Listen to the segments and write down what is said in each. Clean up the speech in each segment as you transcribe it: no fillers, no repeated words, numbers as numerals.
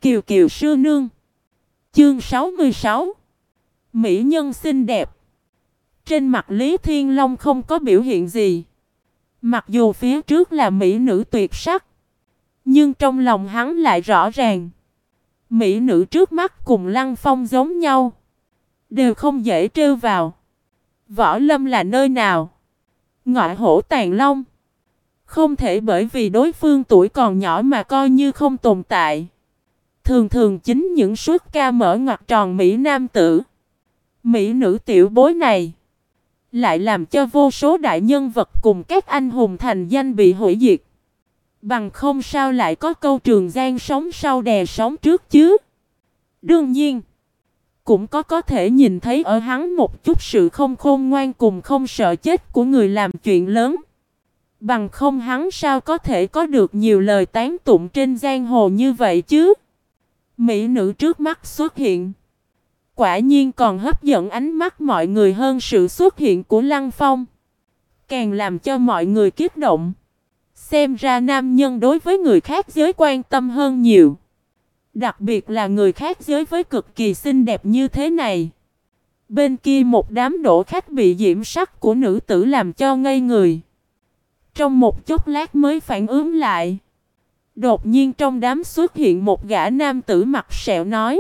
Kiều Kiều sư nương. Chương 66. Mỹ nhân xinh đẹp. Trên mặt Lý Thiên Long không có biểu hiện gì. Mặc dù phía trước là mỹ nữ tuyệt sắc, nhưng trong lòng hắn lại rõ ràng. Mỹ nữ trước mắt cùng Lăng Phong giống nhau, đều không dễ trêu vào. Võ Lâm là nơi nào? Ngọa hổ tàng long. Không thể bởi vì đối phương tuổi còn nhỏ mà coi như không tồn tại. Thường thường chính những suất ca mở ngoặt tròn Mỹ nam tử, mỹ nữ tiểu bối này lại làm cho vô số đại nhân vật cùng các anh hùng thành danh bị hủy diệt. Bằng không sao lại có câu Trường Giang sóng sau đè sóng trước chứ. Đương nhiên, cũng có thể nhìn thấy ở hắn một chút sự không khôn ngoan cùng không sợ chết của người làm chuyện lớn. Bằng không hắn sao có thể có được nhiều lời tán tụng trên giang hồ như vậy chứ. Mỹ nữ trước mắt xuất hiện, quả nhiên còn hấp dẫn ánh mắt mọi người hơn sự xuất hiện của Lăng Phong. Càng làm cho mọi người kích động. Xem ra nam nhân đối với người khác giới quan tâm hơn nhiều. Đặc biệt là người khác giới với cực kỳ xinh đẹp như thế này. Bên kia một đám đổ khách bị diễm sắc của nữ tử làm cho ngây người. Trong một chốc lát mới phản ứng lại. Đột nhiên trong đám xuất hiện một gã nam tử mặt sẹo nói: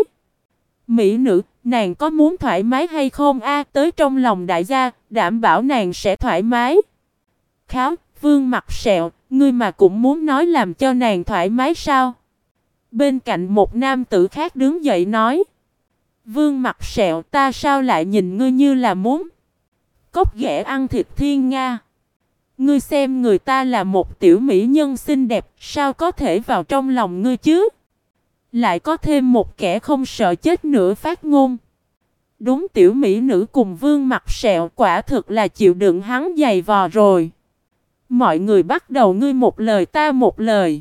Mỹ nữ, nàng có muốn thoải mái hay không a? Tới trong lòng đại gia, đảm bảo nàng sẽ thoải mái. Kháo, Vương mặt sẹo, ngươi mà cũng muốn nói làm cho nàng thoải mái sao? Bên cạnh một nam tử khác đứng dậy nói: Vương mặt sẹo, ta sao lại nhìn ngươi như là muốn cóc ghẻ ăn thịt thiên nga? Ngươi xem người ta là một tiểu mỹ nhân xinh đẹp, sao có thể vào trong lòng ngươi chứ? Lại có thêm một kẻ không sợ chết nữa phát ngôn. Đúng, tiểu mỹ nữ cùng Vương mặt sẹo quả thực là chịu đựng hắn dày vò rồi. Mọi người bắt đầu ngươi một lời ta một lời.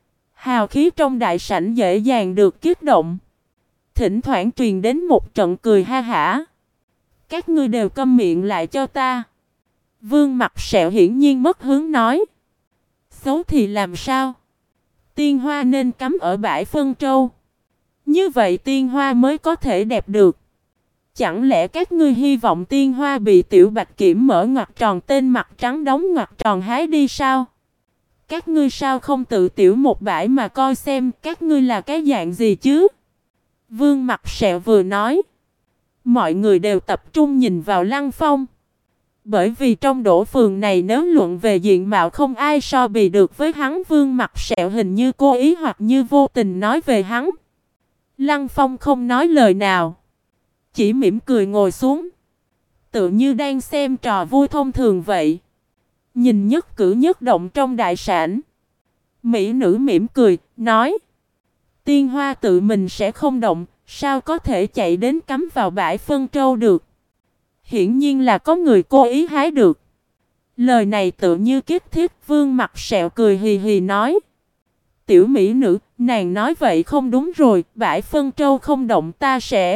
Hào khí trong đại sảnh dễ dàng được kích động. Thỉnh thoảng truyền đến một trận cười ha hả. Các ngươi đều câm miệng lại cho ta. Vương mặt sẹo hiển nhiên mất hướng nói: Xấu thì làm sao? Tiên hoa nên cắm ở bãi phân trâu. Như vậy tiên hoa mới có thể đẹp được. Chẳng lẽ các ngươi hy vọng tiên hoa bị tiểu bạch kiểm mở ngoặt tròn tên mặt trắng đóng ngoặt tròn hái đi sao? Các ngươi sao không tự tiểu một bãi mà coi xem các ngươi là cái dạng gì chứ? Vương mặt sẹo vừa nói, mọi người đều tập trung nhìn vào Lăng Phong. Bởi vì trong đổ phường này nếu luận về diện mạo không ai so bì được với hắn. Vương mặt sẹo hình như cố ý hoặc như vô tình nói về hắn. Lăng Phong không nói lời nào, chỉ mỉm cười ngồi xuống, tự như đang xem trò vui thông thường vậy. Nhìn nhất cử nhất động trong đại sảnh. Mỹ nữ mỉm cười, nói: Tiên hoa tự mình sẽ không động, sao có thể chạy đến cắm vào bãi phân trâu được? Hiển nhiên là có người cố ý hái được. Lời này tự như kích thích. Vương mặt sẹo cười hì hì nói: Tiểu mỹ nữ, nàng nói vậy không đúng rồi. Bãi phân trâu không động ta sẽ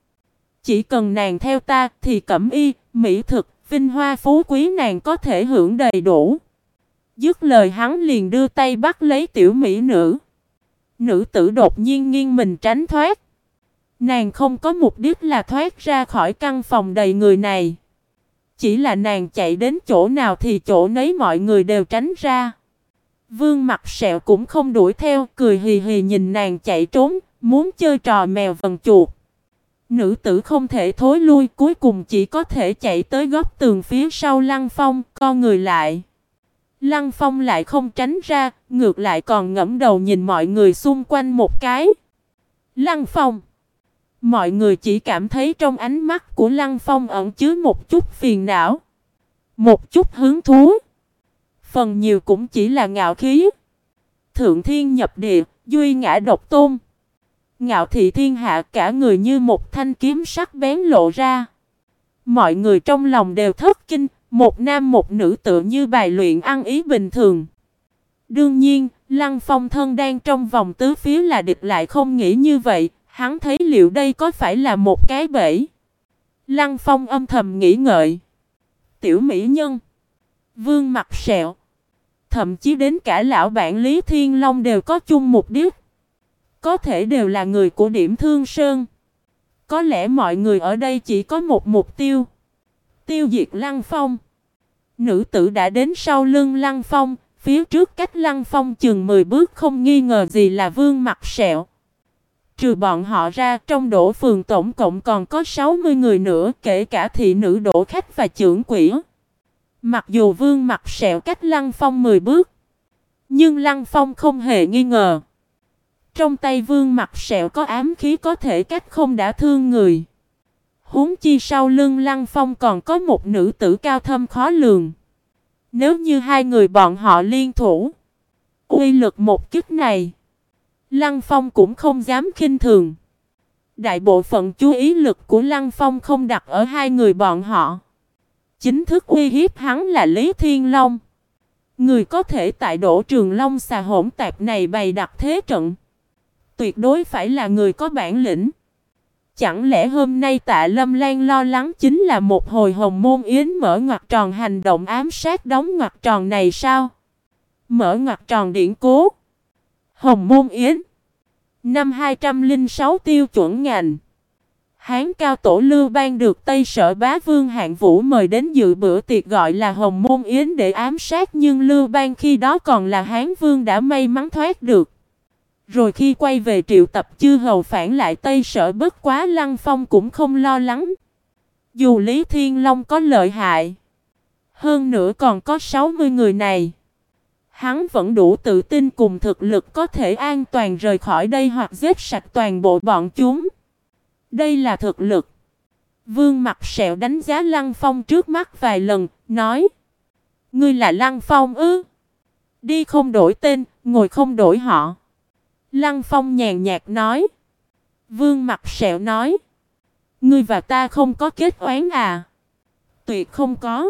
chỉ cần nàng theo ta thì cẩm y, mỹ thực, vinh hoa phú quý nàng có thể hưởng đầy đủ. Dứt lời hắn liền đưa tay bắt lấy tiểu mỹ nữ. Nữ tử đột nhiên nghiêng mình tránh thoát. Nàng không có mục đích là thoát ra khỏi căn phòng đầy người này. Chỉ là nàng chạy đến chỗ nào thì chỗ nấy mọi người đều tránh ra. Vương mặt sẹo cũng không đuổi theo, cười hì hì nhìn nàng chạy trốn, muốn chơi trò mèo vần chuột. Nữ tử không thể thối lui, cuối cùng chỉ có thể chạy tới góc tường phía sau Lăng Phong, co người lại. Lăng Phong lại không tránh ra, ngược lại còn ngẫm đầu nhìn mọi người xung quanh một cái. Lăng Phong. Mọi người chỉ cảm thấy trong ánh mắt của Lăng Phong ẩn chứa một chút phiền não, một chút hứng thú. Phần nhiều cũng chỉ là ngạo khí. Thượng thiên nhập địa, duy ngã độc tôn. Ngạo thị thiên hạ, cả người như một thanh kiếm sắc bén lộ ra. Mọi người trong lòng đều thất kinh, một nam một nữ tự như bài luyện ăn ý bình thường. Đương nhiên, Lăng Phong thân đang trong vòng tứ phía là địch lại không nghĩ như vậy. Hắn thấy liệu đây có phải là một cái bẫy? Lăng Phong âm thầm nghĩ ngợi. Tiểu mỹ nhân, Vương mặt sẹo, thậm chí đến cả lão bản Lý Thiên Long đều có chung mục đích. Có thể đều là người của Điểm Thương Sơn. Có lẽ mọi người ở đây chỉ có một mục tiêu. Tiêu diệt Lăng Phong. Nữ tử đã đến sau lưng Lăng Phong. Phía trước cách Lăng Phong chừng 10 bước, không nghi ngờ gì là Vương Mặt Sẹo. Trừ bọn họ ra, trong Đỗ phường tổng cộng còn có 60 người nữa, kể cả thị nữ Đỗ Khách và chưởng quỷ. Mặc dù Vương Mặt Sẹo cách Lăng Phong 10 bước, nhưng Lăng Phong không hề nghi ngờ. Trong tay Vương Mặt Sẹo có ám khí có thể cách không đả thương người. Huống chi sau lưng Lăng Phong còn có một nữ tử cao thâm khó lường. Nếu như hai người bọn họ liên thủ, uy lực một kích này, Lăng Phong cũng không dám khinh thường. Đại bộ phận chú ý lực của Lăng Phong không đặt ở hai người bọn họ. Chính thức uy hiếp hắn là Lý Thiên Long. Người có thể tại Đỗ Trường Long xà hỗn tạp này bày đặt thế trận, tuyệt đối phải là người có bản lĩnh. Chẳng lẽ hôm nay Tạ Lâm Lan lo lắng chính là một hồi Hồng Môn Yến mở ngoặc tròn hành động ám sát đóng ngoặc tròn này sao? Mở ngoặc tròn điển cố. Hồng Môn Yến. Năm 206 tiêu chuẩn ngành. Hán cao tổ Lưu Bang được Tây Sở Bá Vương Hạng Vũ mời đến dự bữa tiệc gọi là Hồng Môn Yến để ám sát, nhưng Lưu Bang khi đó còn là Hán Vương đã may mắn thoát được. Rồi khi quay về triệu tập chư hầu phản lại Tây Sở, bất quá Lăng Phong cũng không lo lắng. Dù Lý Thiên Long có lợi hại, hơn nữa còn có 60 người này, hắn vẫn đủ tự tin cùng thực lực có thể an toàn rời khỏi đây hoặc giết sạch toàn bộ bọn chúng. Đây là thực lực. Vương Mặt Sẹo đánh giá Lăng Phong trước mắt vài lần, nói: Ngươi là Lăng Phong ư? Đi không đổi tên, ngồi không đổi họ. Lăng Phong nhàn nhạt nói. Vương Mặt Sẹo nói: Ngươi và ta không có kết oán à? Tuyệt không có.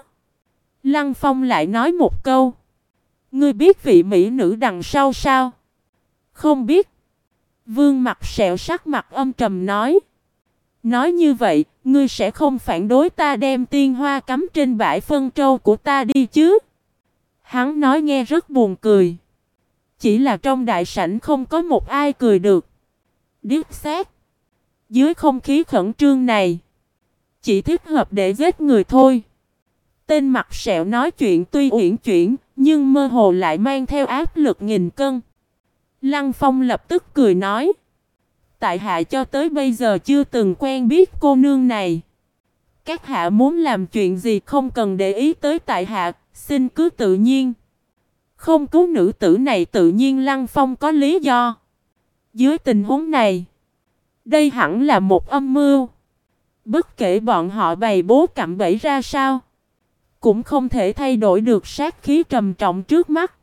Lăng Phong lại nói một câu: Ngươi biết vị mỹ nữ đằng sau sao? Không biết. Vương Mặt Sẹo sắc mặt âm trầm nói. Nói như vậy, ngươi sẽ không phản đối ta đem tiên hoa cắm trên bãi phân trâu của ta đi chứ? Hắn nói nghe rất buồn cười. Chỉ là trong đại sảnh không có một ai cười được. Điếc xác. Dưới không khí khẩn trương này, chỉ thích hợp để giết người thôi. Tên Mặt Sẹo nói chuyện tuy uyển chuyển, nhưng mơ hồ lại mang theo áp lực nghìn cân. Lăng Phong lập tức cười nói. Tại hạ cho tới bây giờ chưa từng quen biết cô nương này. Các hạ muốn làm chuyện gì không cần để ý tới tại hạ, xin cứ tự nhiên. Không cứu nữ tử này tự nhiên Lăng Phong có lý do. Dưới tình huống này, đây hẳn là một âm mưu. Bất kể bọn họ bày bố cạm bẫy ra sao, cũng không thể thay đổi được sát khí trầm trọng trước mắt.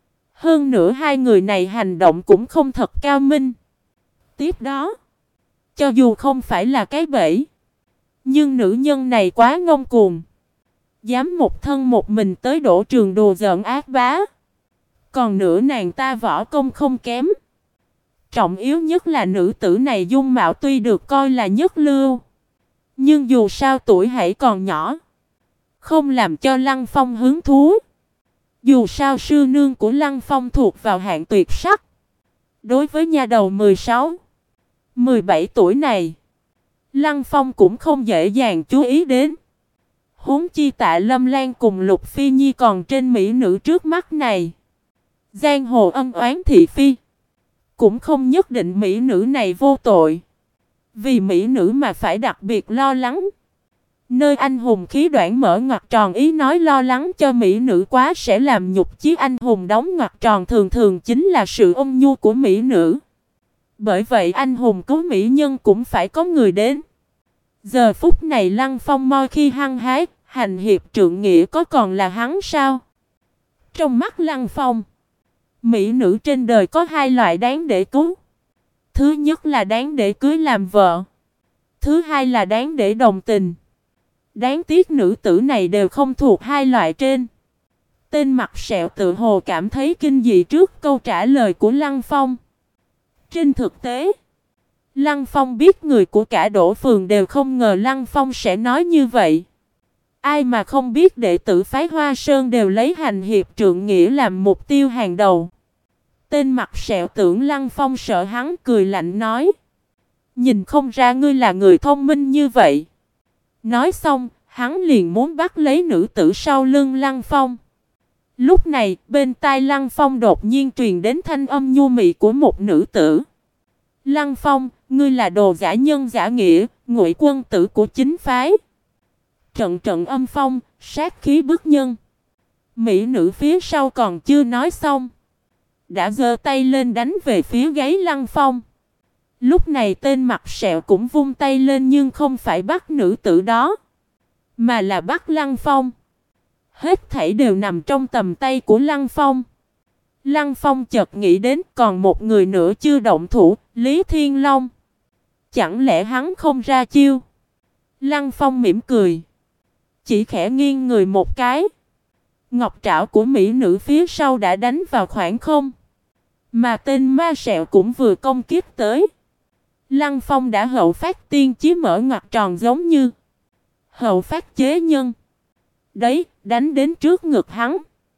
Hơn nữa hai người này hành động cũng không thật cao minh. Tiếp đó, cho dù không phải là cái bẫy, nhưng nữ nhân này quá ngông cuồng. Dám một thân một mình tới Đỗ Trường đùa giỡn ác bá. Còn nữa nàng ta võ công không kém. Trọng yếu nhất là nữ tử này dung mạo tuy được coi là nhất lưu, nhưng dù sao tuổi hãy còn nhỏ, không làm cho Lăng Phong hứng thú. Dù sao sư nương của Lăng Phong thuộc vào hạng tuyệt sắc. Đối với nha đầu 16, 17 tuổi này, Lăng Phong cũng không dễ dàng chú ý đến. Huống chi Tạ Lâm Lan cùng Lục Phi Nhi còn trên mỹ nữ trước mắt này. Giang hồ ân oán thị phi, cũng không nhất định mỹ nữ này vô tội. Vì mỹ nữ mà phải đặc biệt lo lắng. Nơi anh hùng khí đoạn mở ngoặc tròn ý nói lo lắng cho mỹ nữ quá sẽ làm nhục chí anh hùng đóng ngoặc tròn thường thường chính là sự ôn nhu của mỹ nữ. Bởi vậy anh hùng cứu mỹ nhân cũng phải có người đến. Giờ phút này Lăng Phong moi khi hăng hái, hành hiệp trượng nghĩa có còn là hắn sao? Trong mắt Lăng Phong, mỹ nữ trên đời có hai loại đáng để cứu. Thứ nhất là đáng để cưới làm vợ. Thứ hai là đáng để đồng tình. Đáng tiếc nữ tử này đều không thuộc hai loại trên. Tên Mặt Sẹo tự hồ cảm thấy kinh dị trước câu trả lời của Lăng Phong. Trên thực tế, Lăng Phong biết người của cả Đỗ phường đều không ngờ Lăng Phong sẽ nói như vậy. Ai mà không biết đệ tử phái Hoa Sơn đều lấy hành hiệp trượng nghĩa làm mục tiêu hàng đầu. Tên mặt sẹo tưởng Lăng Phong sợ hắn, cười lạnh nói: nhìn không ra ngươi là người thông minh như vậy. Nói xong, hắn liền muốn bắt lấy nữ tử sau lưng Lăng Phong. Lúc này, bên tai Lăng Phong đột nhiên truyền đến thanh âm nhu mị của một nữ tử. Lăng Phong, ngươi là đồ giả nhân giả nghĩa, ngụy quân tử của chính phái. Trận trận âm phong, sát khí bức nhân. Mỹ nữ phía sau còn chưa nói xong, đã giơ tay lên đánh về phía gáy Lăng Phong. Lúc này tên mặt sẹo cũng vung tay lên, nhưng không phải bắt nữ tử đó, mà là bắt Lăng Phong. Hết thảy đều nằm trong tầm tay của Lăng Phong. Lăng Phong chợt nghĩ đến còn một người nữa chưa động thủ, Lý Thiên Long. Chẳng lẽ hắn không ra chiêu? Lăng Phong mỉm cười, chỉ khẽ nghiêng người một cái. Ngọc trảo của mỹ nữ phía sau đã đánh vào khoảng không, mà tên ma sẹo cũng vừa công kích tới. Lăng Phong đã hậu phát tiên chí mở ngoặc tròn, giống như hậu phát chế nhân. Đấy, đánh đến trước ngực hắn.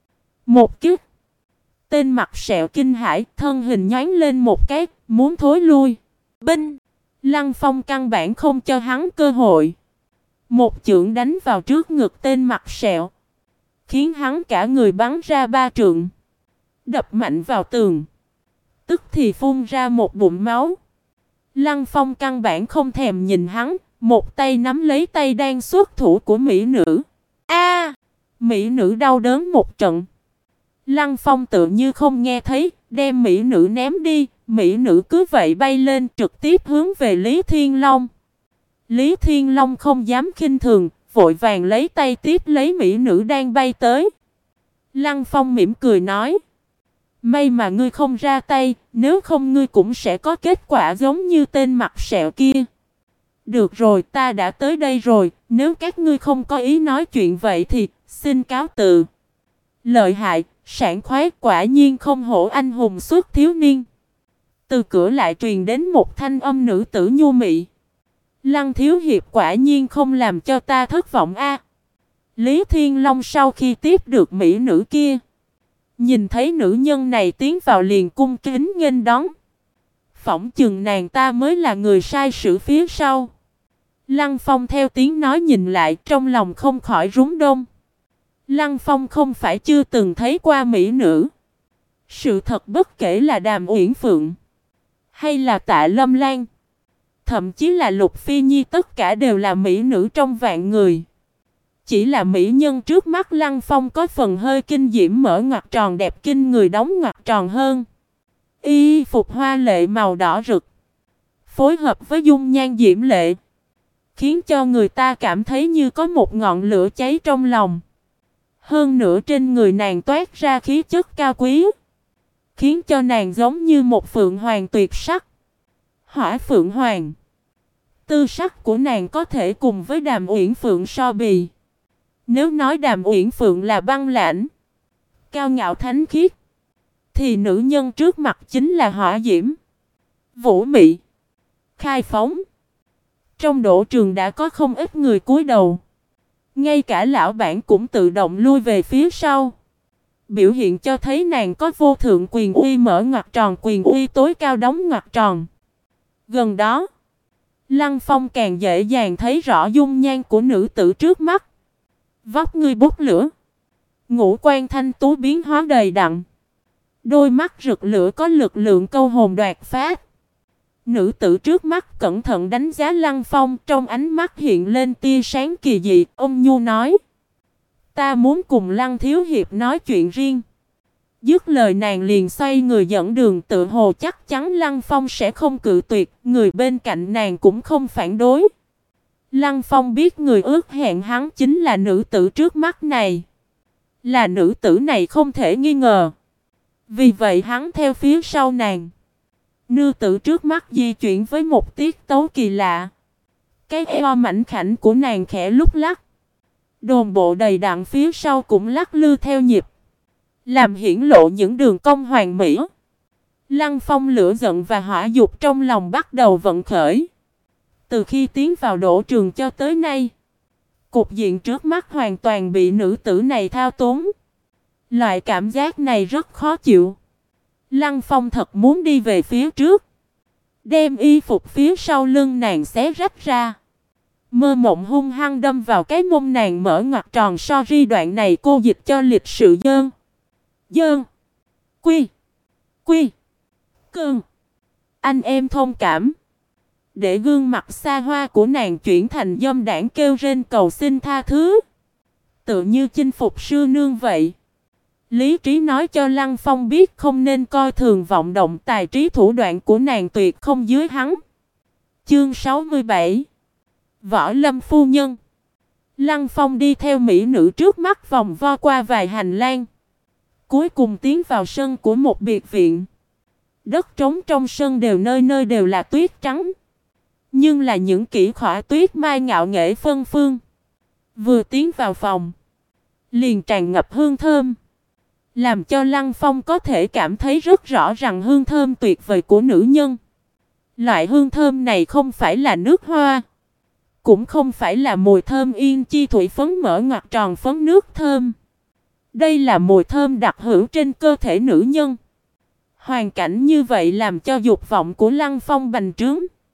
Một kích. Tên mặt sẹo kinh hãi, thân hình nhoáng lên một cái, muốn thối lui. Binh! Lăng Phong căn bản không cho hắn cơ hội. Một chưởng đánh vào trước ngực tên mặt sẹo, khiến hắn cả người bắn ra 3 trượng, đập mạnh vào tường, tức thì phun ra một bụng máu. Lăng Phong căn bản không thèm nhìn hắn, một tay nắm lấy tay đang xuất thủ của mỹ nữ. A! Mỹ nữ đau đớn một trận. Lăng Phong tự như không nghe thấy, đem mỹ nữ ném đi. Mỹ nữ cứ vậy bay lên, trực tiếp hướng về Lý Thiên Long. Lý Thiên Long không dám khinh thường, vội vàng lấy tay tiếp lấy mỹ nữ đang bay tới. Lăng Phong mỉm cười nói: may mà ngươi không ra tay, nếu không ngươi cũng sẽ có kết quả giống như tên mặt sẹo kia. Được rồi, ta đã tới đây rồi, nếu các ngươi không có ý nói chuyện vậy thì xin cáo từ. Lợi hại, sảng khoái, quả nhiên không hổ anh hùng xuất thiếu niên. Từ cửa lại truyền đến một thanh âm nữ tử nhu mị. Lăng thiếu hiệp quả nhiên không làm cho ta thất vọng a. Lý Thiên Long sau khi tiếp được mỹ nữ kia, nhìn thấy nữ nhân này tiến vào liền cung kính nghênh đón. Phỏng chừng nàng ta mới là người sai sử phía sau. Lăng Phong theo tiếng nói nhìn lại, trong lòng không khỏi rúng động. Lăng Phong không phải chưa từng thấy qua mỹ nữ. Sự thật bất kể là Đàm Uyển Phượng, hay là Tạ Lâm Lan, thậm chí là Lục Phi Nhi, tất cả đều là mỹ nữ trong vạn người. Chỉ là mỹ nhân trước mắt Lăng Phong có phần hơi kinh diễm, mở ngoặc tròn đẹp kinh người, đóng ngoặc tròn hơn. Y phục hoa lệ màu đỏ rực, phối hợp với dung nhan diễm lệ, khiến cho người ta cảm thấy như có một ngọn lửa cháy trong lòng. Hơn nữa trên người nàng toát ra khí chất cao quý, khiến cho nàng giống như một phượng hoàng tuyệt sắc. Hỏa phượng hoàng. Tư sắc của nàng có thể cùng với Đàm Uyển Phượng so bì. Nếu nói Đàm Uyển Phượng là băng lãnh, cao ngạo thánh khiết, thì nữ nhân trước mặt chính là hỏa diễm, vũ mị, khai phóng. Trong đỗ trường đã có không ít người cúi đầu. Ngay cả lão bản cũng tự động lui về phía sau. Biểu hiện cho thấy nàng có vô thượng quyền uy, mở ngoặc tròn, quyền uy tối cao đóng ngoặc tròn. Gần đó, Lăng Phong càng dễ dàng thấy rõ dung nhan của nữ tử trước mắt. Vóc người bốc lửa, ngũ quan thanh tú biến hóa đầy đặn, đôi mắt rực lửa có lực lượng câu hồn đoạt phách. Nữ tử trước mắt cẩn thận đánh giá Lăng Phong, trong ánh mắt hiện lên tia sáng kỳ dị, ôn nhu nói: ta muốn cùng Lăng thiếu hiệp nói chuyện riêng. Dứt lời nàng liền xoay người dẫn đường, tự hồ chắc chắn Lăng Phong sẽ không cự tuyệt, người bên cạnh nàng cũng không phản đối. Lăng Phong biết người ước hẹn hắn chính là nữ tử trước mắt này. Là nữ tử này không thể nghi ngờ. Vì vậy hắn theo phía sau nàng. Nữ tử trước mắt di chuyển với một tiết tấu kỳ lạ. Cái eo mảnh khảnh của nàng khẽ lúc lắc. Đồn bộ đầy đặn phía sau cũng lắc lư theo nhịp, làm hiển lộ những đường cong hoàn mỹ. Lăng Phong lửa giận và hỏa dục trong lòng bắt đầu vận khởi. Từ khi tiến vào đỗ trường cho tới nay, cục diện trước mắt hoàn toàn bị nữ tử này thao túng. Loại cảm giác này rất khó chịu. Lăng Phong thật muốn đi về phía trước, đem y phục phía sau lưng nàng xé rách ra. Mơ mộng hung hăng đâm vào cái mông nàng mở ngoặc tròn. Sorry, đoạn này cô dịch cho lịch sự dơn. Dơn. Quy. Quy. Cơn. Anh em thông cảm. Để gương mặt xa hoa của nàng chuyển thành dâm đảng kêu rên cầu xin tha thứ. Tự như chinh phục sư nương vậy. Lý trí nói cho Lăng Phong biết không nên coi thường vọng động, tài trí thủ đoạn của nàng tuyệt không dưới hắn. Chương 67. Võ Lâm phu nhân. Lăng Phong đi theo mỹ nữ trước mắt vòng vo qua vài hành lang, cuối cùng tiến vào sân của một biệt viện. Đất trống trong sân nơi nơi đều là tuyết trắng, nhưng là những kỹ khỏa tuyết mai ngạo nghễ phân phương. Vừa tiến vào phòng, liền tràn ngập hương thơm, làm cho Lăng Phong có thể cảm thấy rất rõ rằng hương thơm tuyệt vời của nữ nhân. Loại hương thơm này không phải là nước hoa, cũng không phải là mùi thơm yên chi thủy phấn mở ngoặc tròn phấn nước thơm. Đây là mùi thơm đặc hữu trên cơ thể nữ nhân. Hoàn cảnh như vậy làm cho dục vọng của Lăng Phong bành trướng.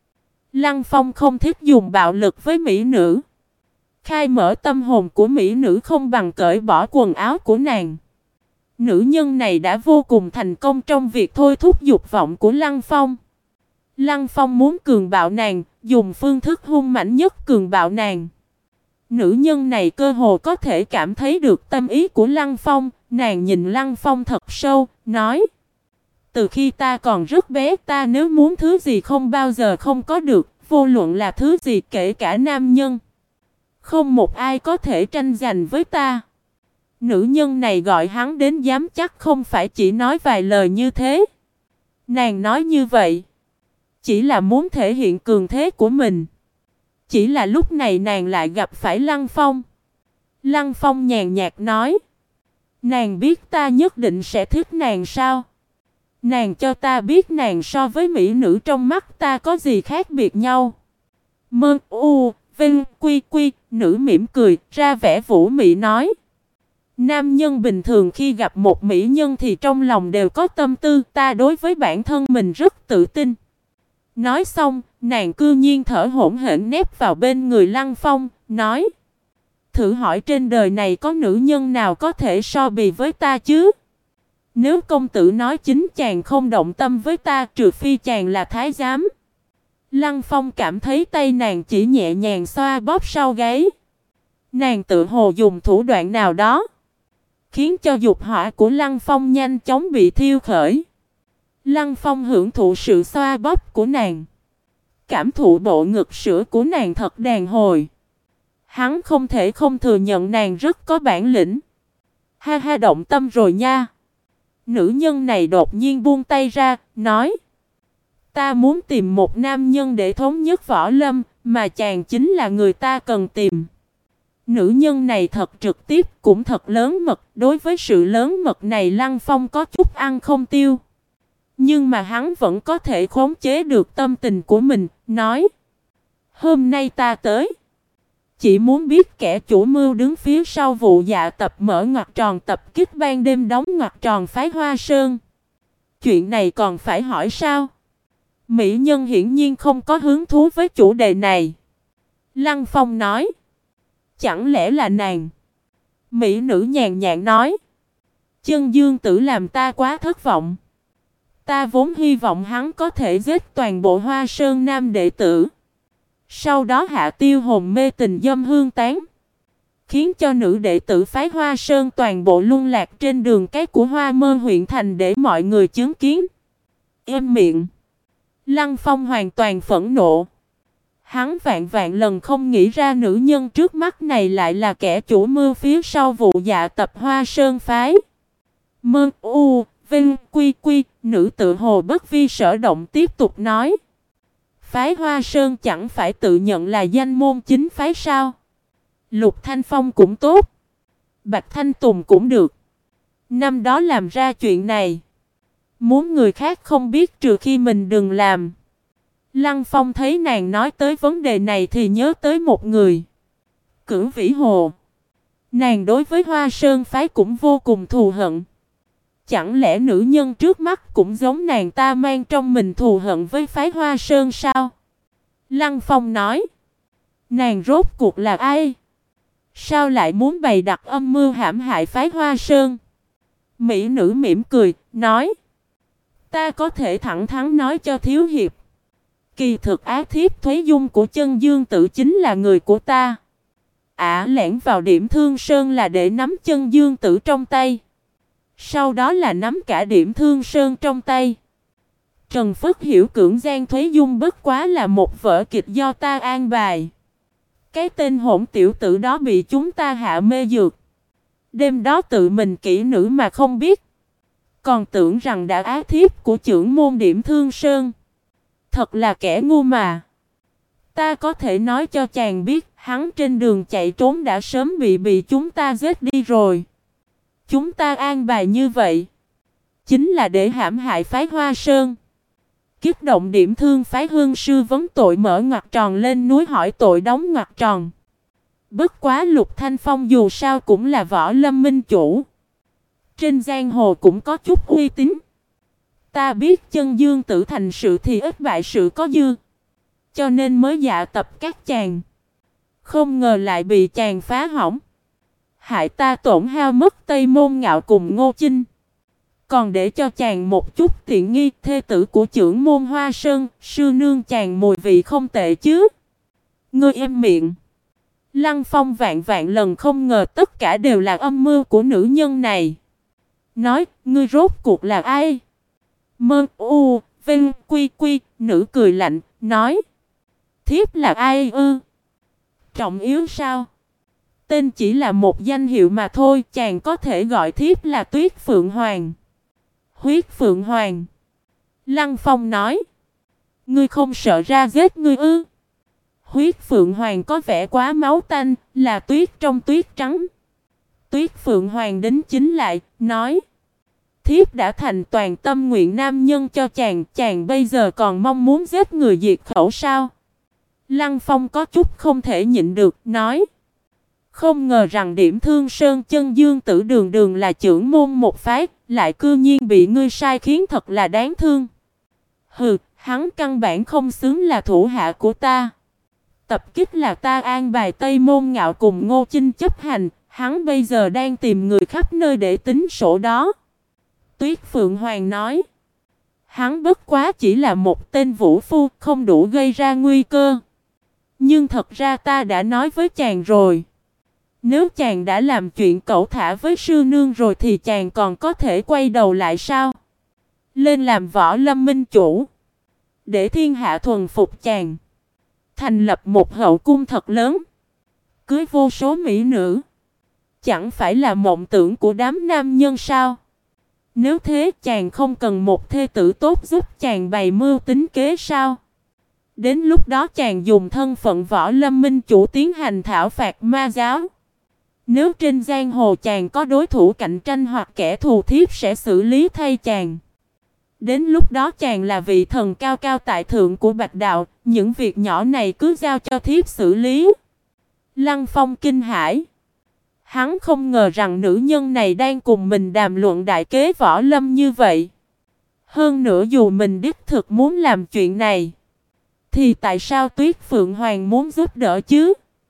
Lăng Phong không thích dùng bạo lực với mỹ nữ. Khai mở tâm hồn của mỹ nữ không bằng cởi bỏ quần áo của nàng. Nữ nhân này đã vô cùng thành công trong việc thôi thúc dục vọng của Lăng Phong. Lăng Phong muốn cường bạo nàng, dùng phương thức hung mãnh nhất cường bạo nàng. Nữ nhân này cơ hồ có thể cảm thấy được tâm ý của Lăng Phong. Nàng nhìn Lăng Phong thật sâu, nói: từ khi ta còn rất bé, ta nếu muốn thứ gì không bao giờ không có được, vô luận là thứ gì, kể cả nam nhân. Không một ai có thể tranh giành với ta. Nữ nhân này gọi hắn đến dám chắc không phải chỉ nói vài lời như thế. Nàng nói như vậy chỉ là muốn thể hiện cường thế của mình. Chỉ là lúc này nàng lại gặp phải Lăng Phong. Lăng Phong nhàn nhạt nói: nàng biết ta nhất định sẽ thích nàng sao? Nàng cho ta biết nàng so với mỹ nữ trong mắt ta có gì khác biệt nhau. Mơ u vinh quy quy. Nữ mỉm cười ra vẻ vũ mị nói: nam nhân bình thường khi gặp một mỹ nhân thì trong lòng đều có tâm tư. Ta đối với bản thân mình rất tự tin. Nói xong, nàng cư nhiên thở hổn hển nép vào bên người Lăng Phong, nói: thử hỏi trên đời này có nữ nhân nào có thể so bì với ta chứ? Nếu công tử nói chính chàng không động tâm với ta, trừ phi chàng là thái giám. Lăng Phong cảm thấy tay nàng chỉ nhẹ nhàng xoa bóp sau gáy. Nàng tự hồ dùng thủ đoạn nào đó, khiến cho dục hỏa của Lăng Phong nhanh chóng bị thiêu khởi. Lăng Phong hưởng thụ sự xoa bóp của nàng, cảm thụ bộ ngực sữa của nàng thật đàn hồi. Hắn không thể không thừa nhận nàng rất có bản lĩnh. Ha ha, động tâm rồi nha. Nữ nhân này đột nhiên buông tay ra, nói: ta muốn tìm một nam nhân để thống nhất võ lâm, mà chàng chính là người ta cần tìm. Nữ nhân này thật trực tiếp, cũng thật lớn mật. Đối với sự lớn mật này Lăng Phong có chút ăn không tiêu. Nhưng mà hắn vẫn có thể khống chế được tâm tình của mình, nói: hôm nay ta tới, chỉ muốn biết kẻ chủ mưu đứng phía sau vụ Dạ Tập mở ngoặc tròn tập kích ban đêm đóng ngoặc tròn phái Hoa Sơn. Chuyện này còn phải hỏi sao? Mỹ nhân hiển nhiên không có hứng thú với chủ đề này. Lăng Phong nói: chẳng lẽ là nàng? Mỹ nữ nhàn nhạt nói: Chân Dương Tử làm ta quá thất vọng. Ta vốn hy vọng hắn có thể giết toàn bộ Hoa Sơn Nam đệ tử, sau đó hạ tiêu hồn mê tình dâm hương tán, khiến cho nữ đệ tử phái Hoa Sơn toàn bộ luân lạc trên đường cái của Hoa Mơ huyện thành để mọi người chứng kiến. Im miệng! Lăng Phong hoàn toàn phẫn nộ. Hắn vạn vạn lần không nghĩ ra nữ nhân trước mắt này lại là kẻ chủ mưu phía sau vụ Dạ Tập Hoa Sơn phái. Mơ u vinh quy quy. Nữ tự hồ bất vi sở động tiếp tục nói: phái Hoa Sơn chẳng phải tự nhận là danh môn chính phái sao? Lục Thanh Phong cũng tốt, Bạch Thanh Tùng cũng được. Năm đó làm ra chuyện này, muốn người khác không biết trừ khi mình đừng làm. Lăng Phong thấy nàng nói tới vấn đề này thì nhớ tới một người, Cửu Vĩ Hồ. Nàng đối với Hoa Sơn phái cũng vô cùng thù hận. Chẳng lẽ nữ nhân trước mắt cũng giống nàng ta mang trong mình thù hận với phái Hoa Sơn sao? Lăng Phong nói. Nàng rốt cuộc là ai? Sao lại muốn bày đặt âm mưu hãm hại phái Hoa Sơn? Mỹ nữ mỉm cười, nói. Ta có thể thẳng thắn nói cho thiếu hiệp. Kỳ thực Á Thiếp Thuế Dung của Chân Dương Tử chính là người của ta. Ả lẻn vào Điểm Thương Sơn là để nắm Chân Dương Tử trong tay. Sau đó là nắm cả Điểm Thương Sơn trong tay. Trần Phất hiểu cưỡng gian Thuế Dung bất quá là một vở kịch do ta an bài. Cái tên hỗn tiểu tử đó bị chúng ta hạ mê dược. Đêm đó tự mình kỹ nữ mà không biết. Còn tưởng rằng đã Á Thiếp của trưởng môn Điểm Thương Sơn. Thật là kẻ ngu mà. Ta có thể nói cho chàng biết, hắn trên đường chạy trốn đã sớm bị chúng ta giết đi rồi. Chúng ta an bài như vậy, chính là để hãm hại phái Hoa Sơn. Kích động Điểm Thương phái Hương sư vấn tội, mở ngoặc tròn lên núi hỏi tội đóng ngoặc tròn. Bất quá Lục Thanh Phong dù sao cũng là võ lâm minh chủ. Trên giang hồ cũng có chút uy tín. Ta biết Chân Dương Tử thành sự thì ít bại sự có dư. Cho nên mới dạ tập các chàng. Không ngờ lại bị chàng phá hỏng. Hại ta tổn hao mất Tây Môn Ngạo cùng Ngô Chinh. Còn để cho chàng một chút tiện nghi, thê tử của trưởng môn Hoa Sơn, sư nương chàng mùi vị không tệ chứ. Ngươi im miệng. Lăng Phong vạn vạn lần không ngờ tất cả đều là âm mưu của nữ nhân này. Nói, ngươi rốt cuộc là ai? Mơ u, vinh quy quy, nữ cười lạnh, nói. Thiếp là ai ư? Trọng yếu sao? Tên chỉ là một danh hiệu mà thôi, chàng có thể gọi thiếp là Tuyết Phượng Hoàng. Huyết Phượng Hoàng. Lăng Phong nói. Ngươi không sợ ra giết ngươi ư? Huyết Phượng Hoàng có vẻ quá máu tanh, là tuyết trong tuyết trắng. Tuyết Phượng Hoàng đính chính lại, nói. Thiếp đã thành toàn tâm nguyện nam nhân cho chàng, chàng bây giờ còn mong muốn giết người diệt khẩu sao? Lăng Phong có chút không thể nhịn được, nói. Không ngờ rằng Điểm Thương Sơn Chân Dương Tử đường đường là trưởng môn một phái, lại cư nhiên bị ngươi sai khiến, thật là đáng thương. Hừ, hắn căn bản không xứng là thủ hạ của ta. Tập kích là ta an bài Tây Môn Ngạo cùng Ngô Chinh chấp hành, hắn bây giờ đang tìm người khắp nơi để tính sổ đó. Tuyết Phượng Hoàng nói. Hắn bất quá chỉ là một tên vũ phu, không đủ gây ra nguy cơ. Nhưng thật ra ta đã nói với chàng rồi. Nếu chàng đã làm chuyện cẩu thả với sư nương rồi thì chàng còn có thể quay đầu lại sao? Lên làm võ lâm minh chủ. Để thiên hạ thuần phục chàng. Thành lập một hậu cung thật lớn. Cưới vô số mỹ nữ. Chẳng phải là mộng tưởng của đám nam nhân sao? Nếu thế chàng không cần một thê tử tốt giúp chàng bày mưu tính kế sao? Đến lúc đó chàng dùng thân phận võ lâm minh chủ tiến hành thảo phạt ma giáo. Nếu trên giang hồ chàng có đối thủ cạnh tranh hoặc kẻ thù, thiếp sẽ xử lý thay chàng. Đến lúc đó chàng là vị thần cao cao tại thượng của Bạch Đạo, những việc nhỏ này cứ giao cho thiếp xử lý. Lăng Phong kinh hãi. Hắn không ngờ rằng nữ nhân này đang cùng mình đàm luận đại kế võ lâm như vậy. Hơn nữa dù mình đích thực muốn làm chuyện này, thì tại sao Tuyết Phượng Hoàng muốn giúp đỡ chứ?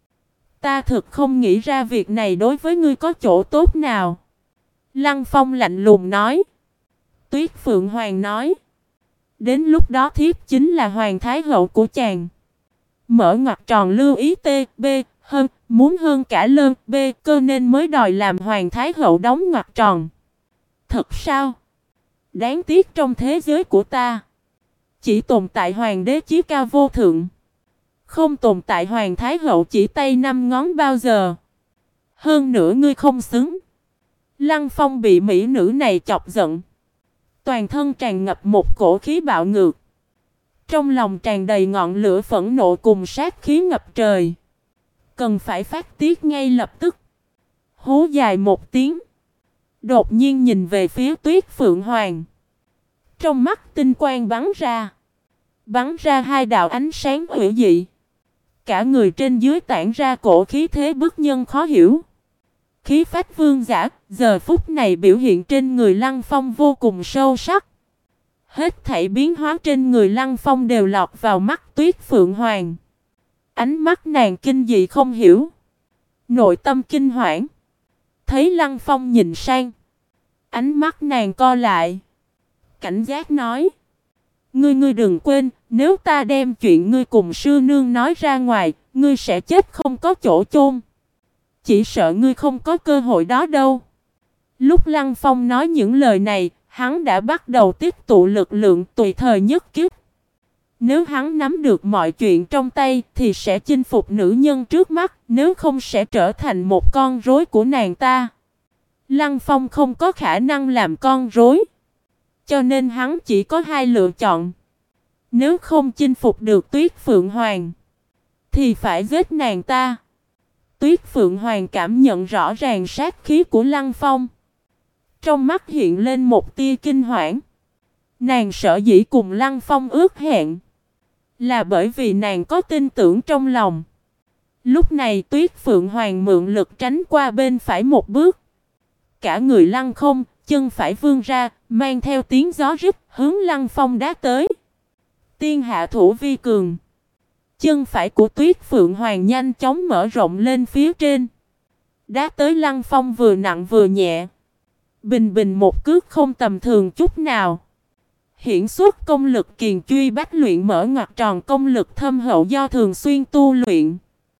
Ta thực không nghĩ ra việc này đối với ngươi có chỗ tốt nào. Lăng Phong lạnh lùng nói. Tuyết Phượng Hoàng nói. Đến lúc đó thiếp chính là Hoàng Thái Hậu của chàng. Mở ngoặc tròn lưu ý T, B, hơn, muốn hơn cả lơn, B, cơ nên mới đòi làm Hoàng Thái Hậu đóng ngoặc tròn. Thật sao? Đáng tiếc trong thế giới của ta, chỉ tồn tại Hoàng đế chí cao vô thượng. Không tồn tại Hoàng Thái Hậu chỉ tay năm ngón bao giờ. Hơn nữa ngươi không xứng. Lăng Phong bị mỹ nữ này chọc giận. Toàn thân tràn ngập một cổ khí bạo ngược. Trong lòng tràn đầy ngọn lửa phẫn nộ cùng sát khí ngập trời. Cần phải phát tiết ngay lập tức. Hú dài một tiếng. Đột nhiên nhìn về phía Tuyết Phượng Hoàng. Trong mắt tinh quang bắn ra. Bắn ra hai đạo ánh sáng hủy dị. Cả người trên dưới tản ra cổ khí thế bức nhân khó hiểu. khí phách vương giả, giờ phút này biểu hiện trên người Lăng Phong vô cùng sâu sắc. Hết thảy biến hóa trên người Lăng Phong đều lọt vào mắt Tuyết Phượng Hoàng. Ánh mắt nàng kinh dị không hiểu, nội tâm kinh hoảng. Thấy Lăng Phong nhìn sang, ánh mắt nàng co lại, cảnh giác nói: Ngươi đừng quên, nếu ta đem chuyện ngươi cùng sư nương nói ra ngoài, ngươi sẽ chết không có chỗ chôn. Chỉ sợ ngươi không có cơ hội đó đâu. Lúc Lăng Phong nói những lời này, hắn đã bắt đầu tích tụ lực lượng tùy thời nhất kiếp. Nếu hắn nắm được mọi chuyện trong tay thì sẽ chinh phục nữ nhân trước mắt, nếu không sẽ trở thành một con rối của nàng ta. Lăng Phong không có khả năng làm con rối, cho nên hắn chỉ có hai lựa chọn. Nếu không chinh phục được Tuyết Phượng Hoàng thì phải giết nàng ta. Tuyết Phượng Hoàng cảm nhận rõ ràng sát khí của Lăng Phong, trong mắt hiện lên một tia kinh hoảng. Nàng sở dĩ cùng Lăng Phong ước hẹn là bởi vì nàng có tin tưởng trong lòng. Lúc này Tuyết Phượng Hoàng mượn lực tránh qua bên phải một bước, cả người lăng không, chân phải vươn ra, mang theo tiếng gió rít hướng Lăng Phong đá tới. Tiên hạ thủ vi cường. Chân phải của Tuyết Phượng Hoàng nhanh chóng mở rộng lên phía trên, đá tới Lăng Phong vừa nặng vừa nhẹ. Bình bình một cước không tầm thường chút nào. Hiển xuất công lực kiền truy bách luyện, mở ngoặt tròn công lực thâm hậu do thường xuyên tu luyện.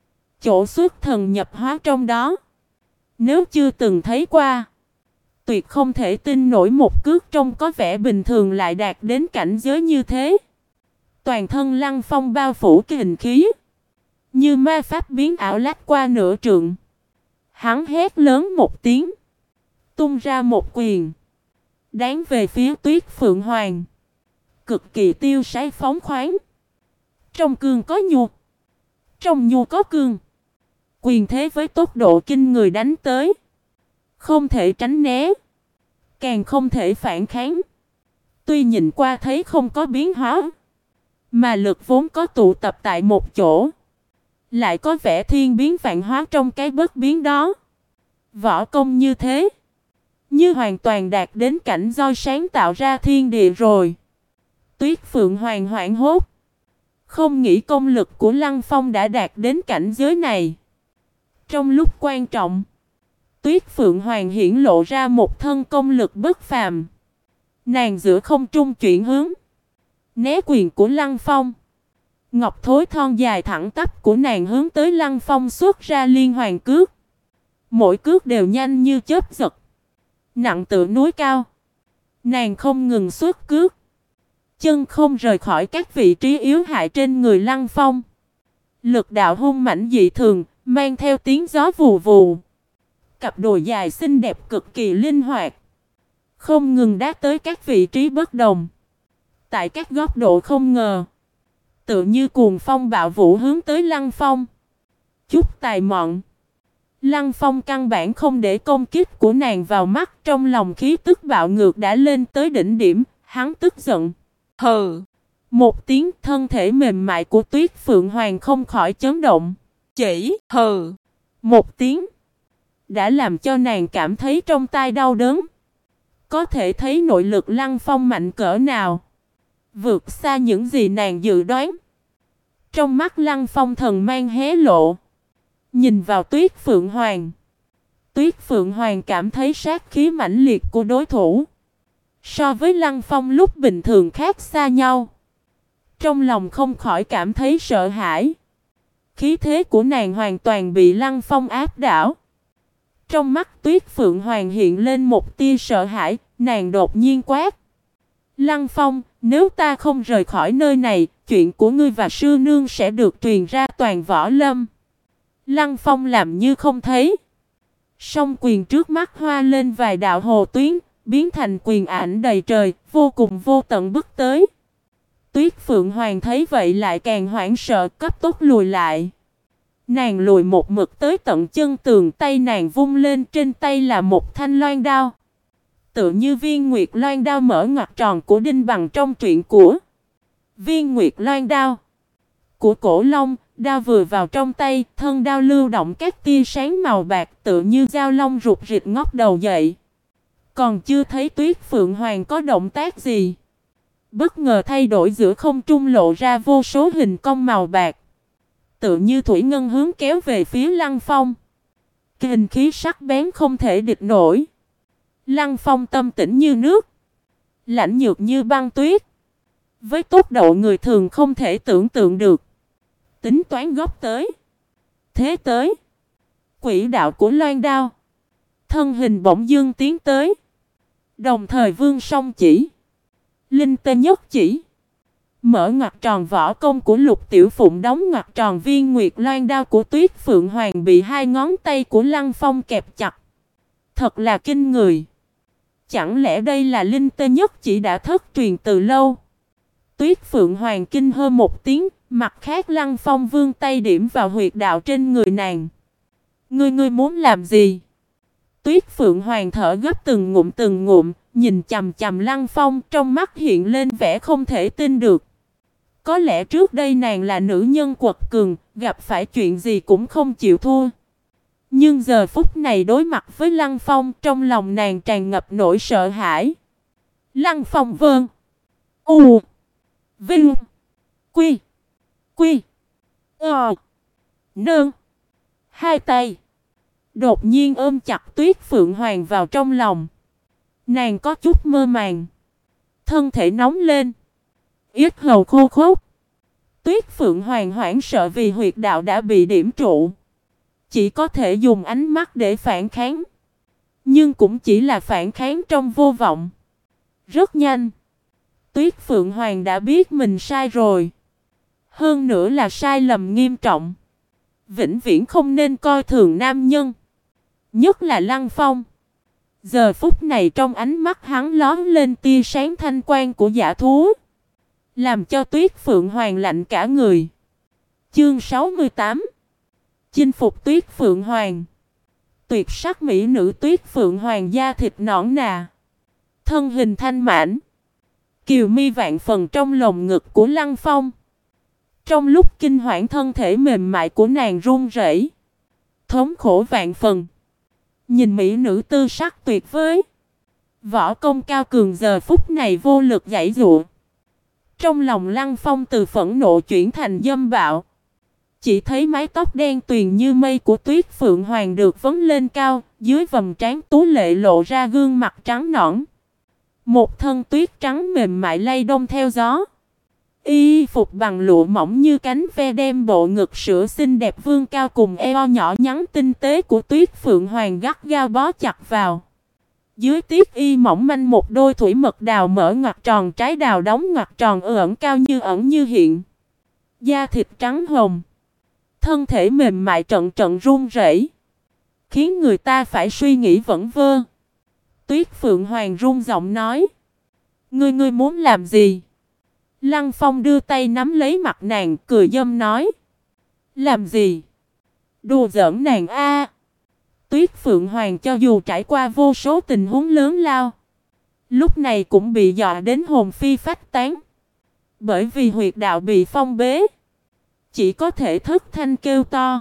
Chỗ xuất thần nhập hóa trong đó, nếu chưa từng thấy qua, tuyệt không thể tin nổi một cước trông có vẻ bình thường lại đạt đến cảnh giới như thế. Toàn thân Lăng Phong bao phủ kình khí, như ma pháp biến ảo lách qua nửa trượng. Hắn hét lớn một tiếng, tung ra một quyền, đánh về phía Tuyết Phượng Hoàng. Cực kỳ tiêu sái phóng khoáng. Trong cương có nhu, trong nhu có cương. Quyền thế với tốc độ kinh người đánh tới, không thể tránh né, càng không thể phản kháng. Tuy nhìn qua thấy không có biến hóa, mà lực vốn có tụ tập tại một chỗ, lại có vẻ thiên biến vạn hóa trong cái bất biến đó. Võ công như thế, như hoàn toàn đạt đến cảnh do sáng tạo ra thiên địa rồi. Tuyết Phượng Hoàng hoảng hốt, không nghĩ công lực của Lăng Phong đã đạt đến cảnh giới này. Trong lúc quan trọng, Tuyết Phượng Hoàng hiển lộ ra một thân công lực bất phàm. Nàng giữa không trung chuyển hướng, né quyền của Lăng Phong. Ngọc thối thon dài thẳng tắp của nàng hướng tới Lăng Phong xuất ra liên hoàn cước. Mỗi cước đều nhanh như chớp giật, nặng tựa núi cao. Nàng không ngừng xuất cước, chân không rời khỏi các vị trí yếu hại trên người Lăng Phong. Lực đạo hung mãnh dị thường, mang theo tiếng gió vù vù. Cặp đùi dài xinh đẹp cực kỳ linh hoạt, không ngừng đá tới các vị trí bất đồng, tại các góc độ không ngờ, tựa như cuồng phong bạo vũ hướng tới Lăng Phong. Chút tài mọn, Lăng Phong căn bản không để công kích của nàng vào mắt, trong lòng khí tức bạo ngược đã lên tới đỉnh điểm. Hắn tức giận, hừ một tiếng, thân thể mềm mại của Tuyết Phượng Hoàng không khỏi chấn động. Chỉ hừ một tiếng đã làm cho nàng cảm thấy trong tai đau đớn. Có thể thấy nội lực Lăng Phong mạnh cỡ nào, vượt xa những gì nàng dự đoán. Trong mắt Lăng Phong thần mang hé lộ, nhìn vào Tuyết Phượng Hoàng. Tuyết Phượng Hoàng cảm thấy sát khí mãnh liệt của đối thủ so với Lăng Phong lúc bình thường khác xa nhau. Trong lòng không khỏi cảm thấy sợ hãi. Khí thế của nàng hoàn toàn bị Lăng Phong áp đảo. Trong mắt Tuyết Phượng Hoàng hiện lên một tia sợ hãi, nàng đột nhiên quát: Lăng Phong, nếu ta không rời khỏi nơi này, chuyện của ngươi và sư nương sẽ được truyền ra toàn võ lâm. Lăng Phong làm như không thấy. Song quyền trước mắt hoa lên vài đạo hồ tuyến, biến thành quyền ảnh đầy trời, vô cùng vô tận bước tới. Tuyết Phượng Hoàng thấy vậy lại càng hoảng sợ, cấp tốc lùi lại. Nàng lùi một mực tới tận chân tường, tay nàng vung lên, trên tay là một thanh loan đao. Tựa như viên nguyệt loan đao mở ngoặt tròn của Đinh Bằng trong truyện của Viên Nguyệt Loan Đao của Cổ Long, Đao vừa vào trong tay, thân đao lưu động các tia sáng màu bạc tựa như dao long rụt rịch ngóc đầu dậy. Còn chưa thấy Tuyết Phượng Hoàng có động tác gì. Bất ngờ thay đổi giữa không trung lộ ra vô số hình cong màu bạc. Tựa như thủy ngân hướng kéo về phía Lăng Phong. Kình khí sắc bén không thể địch nổi. Lăng Phong tâm tĩnh như nước. Lạnh nhược như băng tuyết. Với tốc độ người thường không thể tưởng tượng được. Tính toán góc tới. Thế tới. Quỹ đạo của loan đao. Thân hình bỗng dưng tiến tới. Đồng thời vương song chỉ. Linh tê nhất chỉ. Mở ngoặt tròn võ công của Lục Tiểu Phụng đóng ngoặt tròn viên nguyệt loan đao của Tuyết Phượng Hoàng bị hai ngón tay của Lăng Phong kẹp chặt. Thật là kinh người. Chẳng lẽ đây là linh tê nhất chỉ đã thất truyền từ lâu? Tuyết Phượng Hoàng kinh hô một tiếng, mặt khác Lăng Phong vươn tay điểm vào huyệt đạo trên người nàng. Ngươi muốn làm gì? Tuyết Phượng Hoàng thở gấp từng ngụm, nhìn chằm chằm Lăng Phong, trong mắt hiện lên vẻ không thể tin được. Có lẽ trước đây nàng là nữ nhân quật cường, gặp phải chuyện gì cũng không chịu thua. Nhưng giờ phút này đối mặt với Lăng Phong, trong lòng nàng tràn ngập nỗi sợ hãi. Lăng Phong vâng. U. Vinh. Quy. Quy. Nương. Hai tay. Đột nhiên ôm chặt Tuyết Phượng Hoàng vào trong lòng. Nàng có chút mơ màng. Thân thể nóng lên. Yết hầu khô khốc. Tuyết Phượng Hoàng hoảng sợ vì huyệt đạo đã bị điểm trụ. Chỉ có thể dùng ánh mắt để phản kháng. Nhưng cũng chỉ là phản kháng trong vô vọng. Rất nhanh. Tuyết Phượng Hoàng đã biết mình sai rồi. Hơn nữa là sai lầm nghiêm trọng. Vĩnh viễn không nên coi thường nam nhân. Nhất là Lăng Phong. Giờ phút này trong ánh mắt hắn lóe lên tia sáng thanh quang của dã thú. Làm cho Tuyết Phượng Hoàng lạnh cả người. Chương 68. Chinh phục Tuyết Phượng Hoàng. Tuyệt sắc mỹ nữ Tuyết Phượng Hoàng da thịt nõn nà. Thân hình thanh mãn. Kiều mi vạn phần trong lồng ngực của Lăng Phong. Trong lúc kinh hoảng thân thể mềm mại của nàng run rẩy. Thống khổ vạn phần. Nhìn mỹ nữ tư sắc tuyệt vời. Võ công cao cường giờ phút này vô lực giãy giụa. Trong lòng Lăng Phong từ phẫn nộ chuyển thành dâm bạo. Chỉ thấy mái tóc đen tuyền như mây của Tuyết Phượng Hoàng được vấn lên cao, dưới vầng trán tú lệ lộ ra gương mặt trắng nõn. Một thân tuyết trắng mềm mại lay động theo gió. Y phục bằng lụa mỏng như cánh ve đem bộ ngực sữa xinh đẹp vươn cao cùng eo nhỏ nhắn tinh tế của Tuyết Phượng Hoàng gắt gao bó chặt vào. Dưới tiết y mỏng manh một đôi thủy mật đào mở ngoặt tròn trái đào đóng ngoặt tròn ẩn như hiện. Da thịt trắng hồng. Thân thể mềm mại trận trận run rẩy, khiến người ta phải suy nghĩ vẩn vơ. Tuyết Phượng Hoàng run giọng nói. Ngươi muốn làm gì? Lăng Phong đưa tay nắm lấy mặt nàng cười dâm nói. Làm gì? Đùa giỡn nàng a. Tuyết Phượng Hoàng cho dù trải qua vô số tình huống lớn lao, lúc này cũng bị dọa đến hồn phi phách tán. Bởi vì huyệt đạo bị phong bế, chỉ có thể thất thanh kêu to.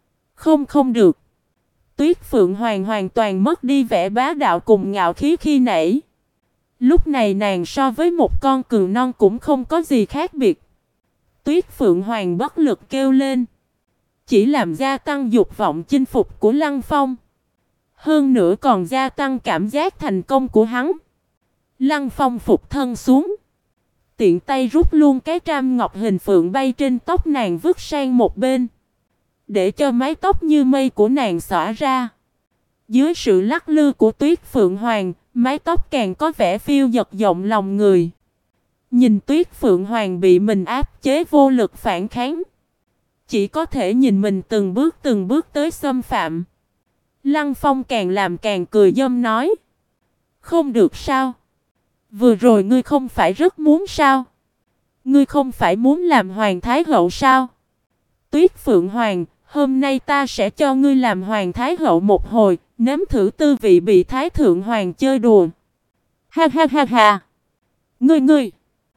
Không được. Tuyết Phượng Hoàng hoàn toàn mất đi vẻ bá đạo cùng ngạo khí khi nãy. Lúc này nàng so với một con cừu non cũng không có gì khác biệt. Tuyết Phượng Hoàng bất lực kêu lên, chỉ làm gia tăng dục vọng chinh phục của Lăng Phong. Hơn nữa còn gia tăng cảm giác thành công của hắn. Lăng Phong phục thân xuống, tiện tay rút luôn cái tram ngọc hình phượng bay trên tóc nàng vứt sang một bên, để cho mái tóc như mây của nàng xõa ra. Dưới sự lắc lư của Tuyết Phượng Hoàng, mái tóc càng có vẻ phiêu dật động lòng người. Nhìn Tuyết Phượng Hoàng bị mình áp chế vô lực phản kháng, chỉ có thể nhìn mình từng bước tới xâm phạm. Lăng Phong càng làm càng cười dâm nói. Không được sao? Vừa rồi ngươi không phải rất muốn sao? Ngươi không phải muốn làm Hoàng Thái Hậu sao? Tuyết Phượng Hoàng, hôm nay ta sẽ cho ngươi làm Hoàng Thái Hậu một hồi, nếm thử tư vị bị Thái Thượng Hoàng chơi đùa. Ha ha ha ha! Ngươi!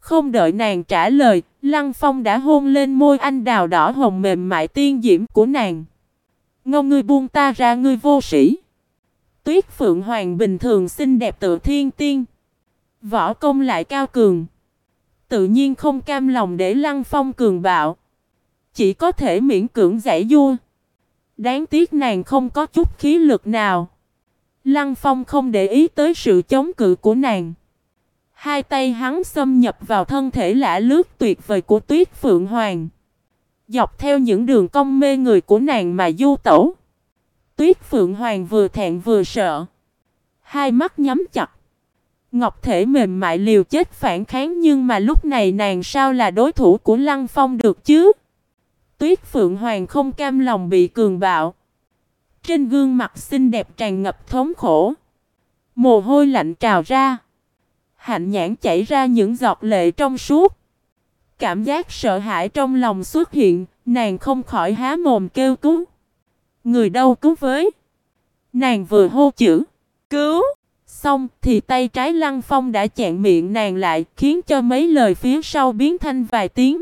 Không đợi nàng trả lời, Lăng Phong đã hôn lên môi anh đào đỏ hồng mềm mại tiên diễm của nàng. Ngô, ngươi buông ta ra, ngươi vô sĩ. Tuyết Phượng Hoàng bình thường xinh đẹp tự thiên tiên, võ công lại cao cường, tự nhiên không cam lòng để Lăng Phong cường bạo, chỉ có thể miễn cưỡng giãy giụa. Đáng tiếc nàng không có chút khí lực nào. Lăng Phong không để ý tới sự chống cự của nàng. Hai tay hắn xâm nhập vào thân thể lả lướt tuyệt vời của Tuyết Phượng Hoàng, dọc theo những đường cong mê người của nàng mà du tẩu. Tuyết Phượng Hoàng vừa thẹn vừa sợ, hai mắt nhắm chặt, ngọc thể mềm mại liều chết phản kháng, nhưng mà lúc này nàng sao là đối thủ của Lăng Phong được chứ? Tuyết Phượng Hoàng không cam lòng bị cường bạo. Trên gương mặt xinh đẹp tràn ngập thống khổ, mồ hôi lạnh trào ra, hạnh nhãn chảy ra những giọt lệ trong suốt. Cảm giác sợ hãi trong lòng xuất hiện, nàng không khỏi há mồm kêu cứu. Người đâu cứu với? Nàng vừa hô chữ cứu xong thì tay trái Lăng Phong đã chặn miệng nàng lại, khiến cho mấy lời phía sau biến thành vài tiếng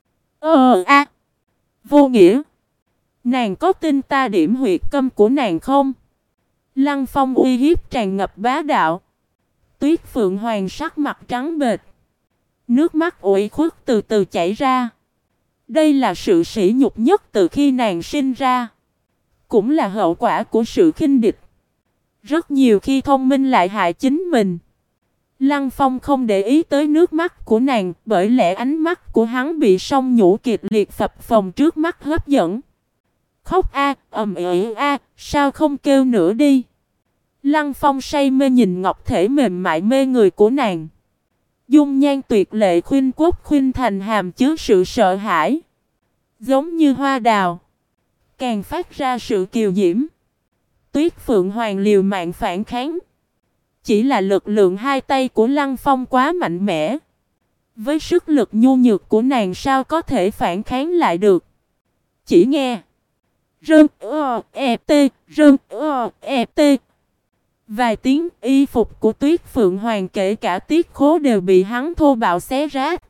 vô nghĩa. Nàng có tin ta điểm huyệt câm của nàng không? Lăng Phong uy hiếp tràn ngập bá đạo. Tuyết Phượng Hoàng sắc mặt trắng bệch, nước mắt ủy khuất từ từ chảy ra. Đây là sự sỉ nhục nhất từ khi nàng sinh ra, cũng là hậu quả của sự khinh địch. Rất nhiều khi thông minh lại hại chính mình. Lăng Phong không để ý tới nước mắt của nàng, bởi lẽ ánh mắt của hắn bị song nhũ kịch liệt phập phồng trước mắt hấp dẫn. Khóc a, ầm ĩ a, sao không kêu nữa đi? Lăng Phong say mê nhìn ngọc thể mềm mại mê người của nàng. Dung nhan tuyệt lệ khuynh quốc khuynh thành hàm chứa sự sợ hãi, giống như hoa đào, càng phát ra sự kiều diễm. Tuyết Phượng Hoàng liều mạng phản kháng, chỉ là lực lượng hai tay của Lăng Phong quá mạnh mẽ. Với sức lực nhu nhược của nàng sao có thể phản kháng lại được? Chỉ nghe rơn rơn vài tiếng, y phục của Tuyết Phượng Hoàng kể cả tiết khố đều bị hắn thô bạo xé rách.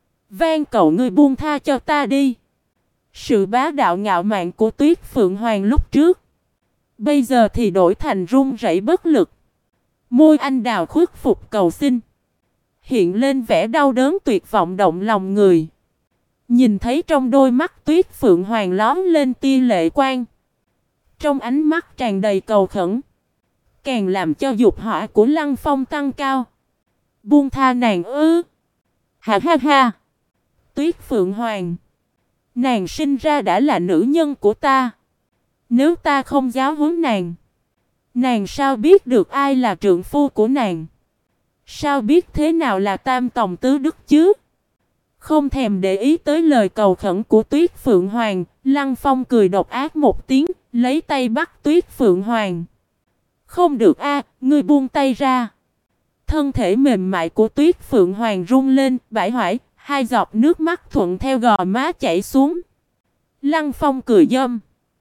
Van cầu ngươi buông tha cho ta đi. Sự bá đạo ngạo mạn của Tuyết Phượng Hoàng lúc trước, bây giờ thì đổi thành run rẩy bất lực. Môi anh đào khuất phục cầu xin, hiện lên vẻ đau đớn tuyệt vọng động lòng người. Nhìn thấy trong đôi mắt Tuyết Phượng Hoàng lóm lên tia lệ quang, trong ánh mắt tràn đầy cầu khẩn, càng làm cho dục hỏa của Lăng Phong tăng cao. Buông tha nàng ư? Ha ha ha! Tuyết Phượng Hoàng, nàng sinh ra đã là nữ nhân của ta. Nếu ta không giáo huấn nàng, nàng sao biết được ai là trượng phu của nàng? Sao biết thế nào là tam tòng tứ đức chứ? Không thèm để ý tới lời cầu khẩn của Tuyết Phượng Hoàng, Lăng Phong cười độc ác một tiếng, lấy tay bắt Tuyết Phượng Hoàng. Không được a, ngươi buông tay ra. Thân thể mềm mại của Tuyết Phượng Hoàng rung lên, bãi hoại, hai giọt nước mắt thuận theo gò má chảy xuống. Lăng Phong cười dâm.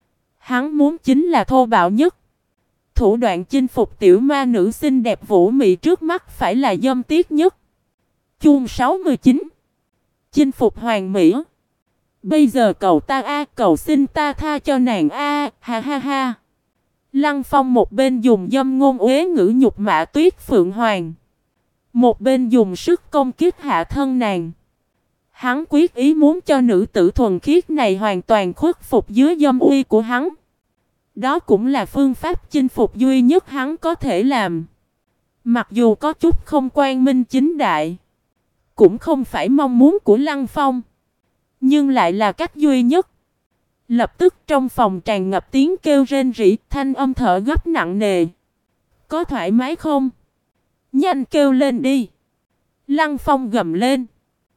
Hắn muốn chính là thô bạo nhất. Thủ đoạn chinh phục tiểu ma nữ xinh đẹp vũ mị trước mắt phải là dâm tiết nhất. Chương 69. Chinh phục hoàng mỹ. Bây giờ cầu ta a, cầu xin ta tha cho nàng a, ha ha ha. Lăng Phong một bên dùng dâm ngôn uế ngữ nhục mạ Tuyết Phượng Hoàng, một bên dùng sức công kích hạ thân nàng. Hắn quyết ý muốn cho nữ tử thuần khiết này hoàn toàn khuất phục dưới dâm uy của hắn. Đó cũng là phương pháp chinh phục duy nhất hắn có thể làm. Mặc dù có chút không quang minh chính đại, cũng không phải mong muốn của Lăng Phong, nhưng lại là cách duy nhất. Lập tức trong phòng tràn ngập tiếng kêu rên rỉ, thanh âm thở gấp nặng nề. Có thoải mái không? Nhanh kêu lên đi. Lăng Phong gầm lên.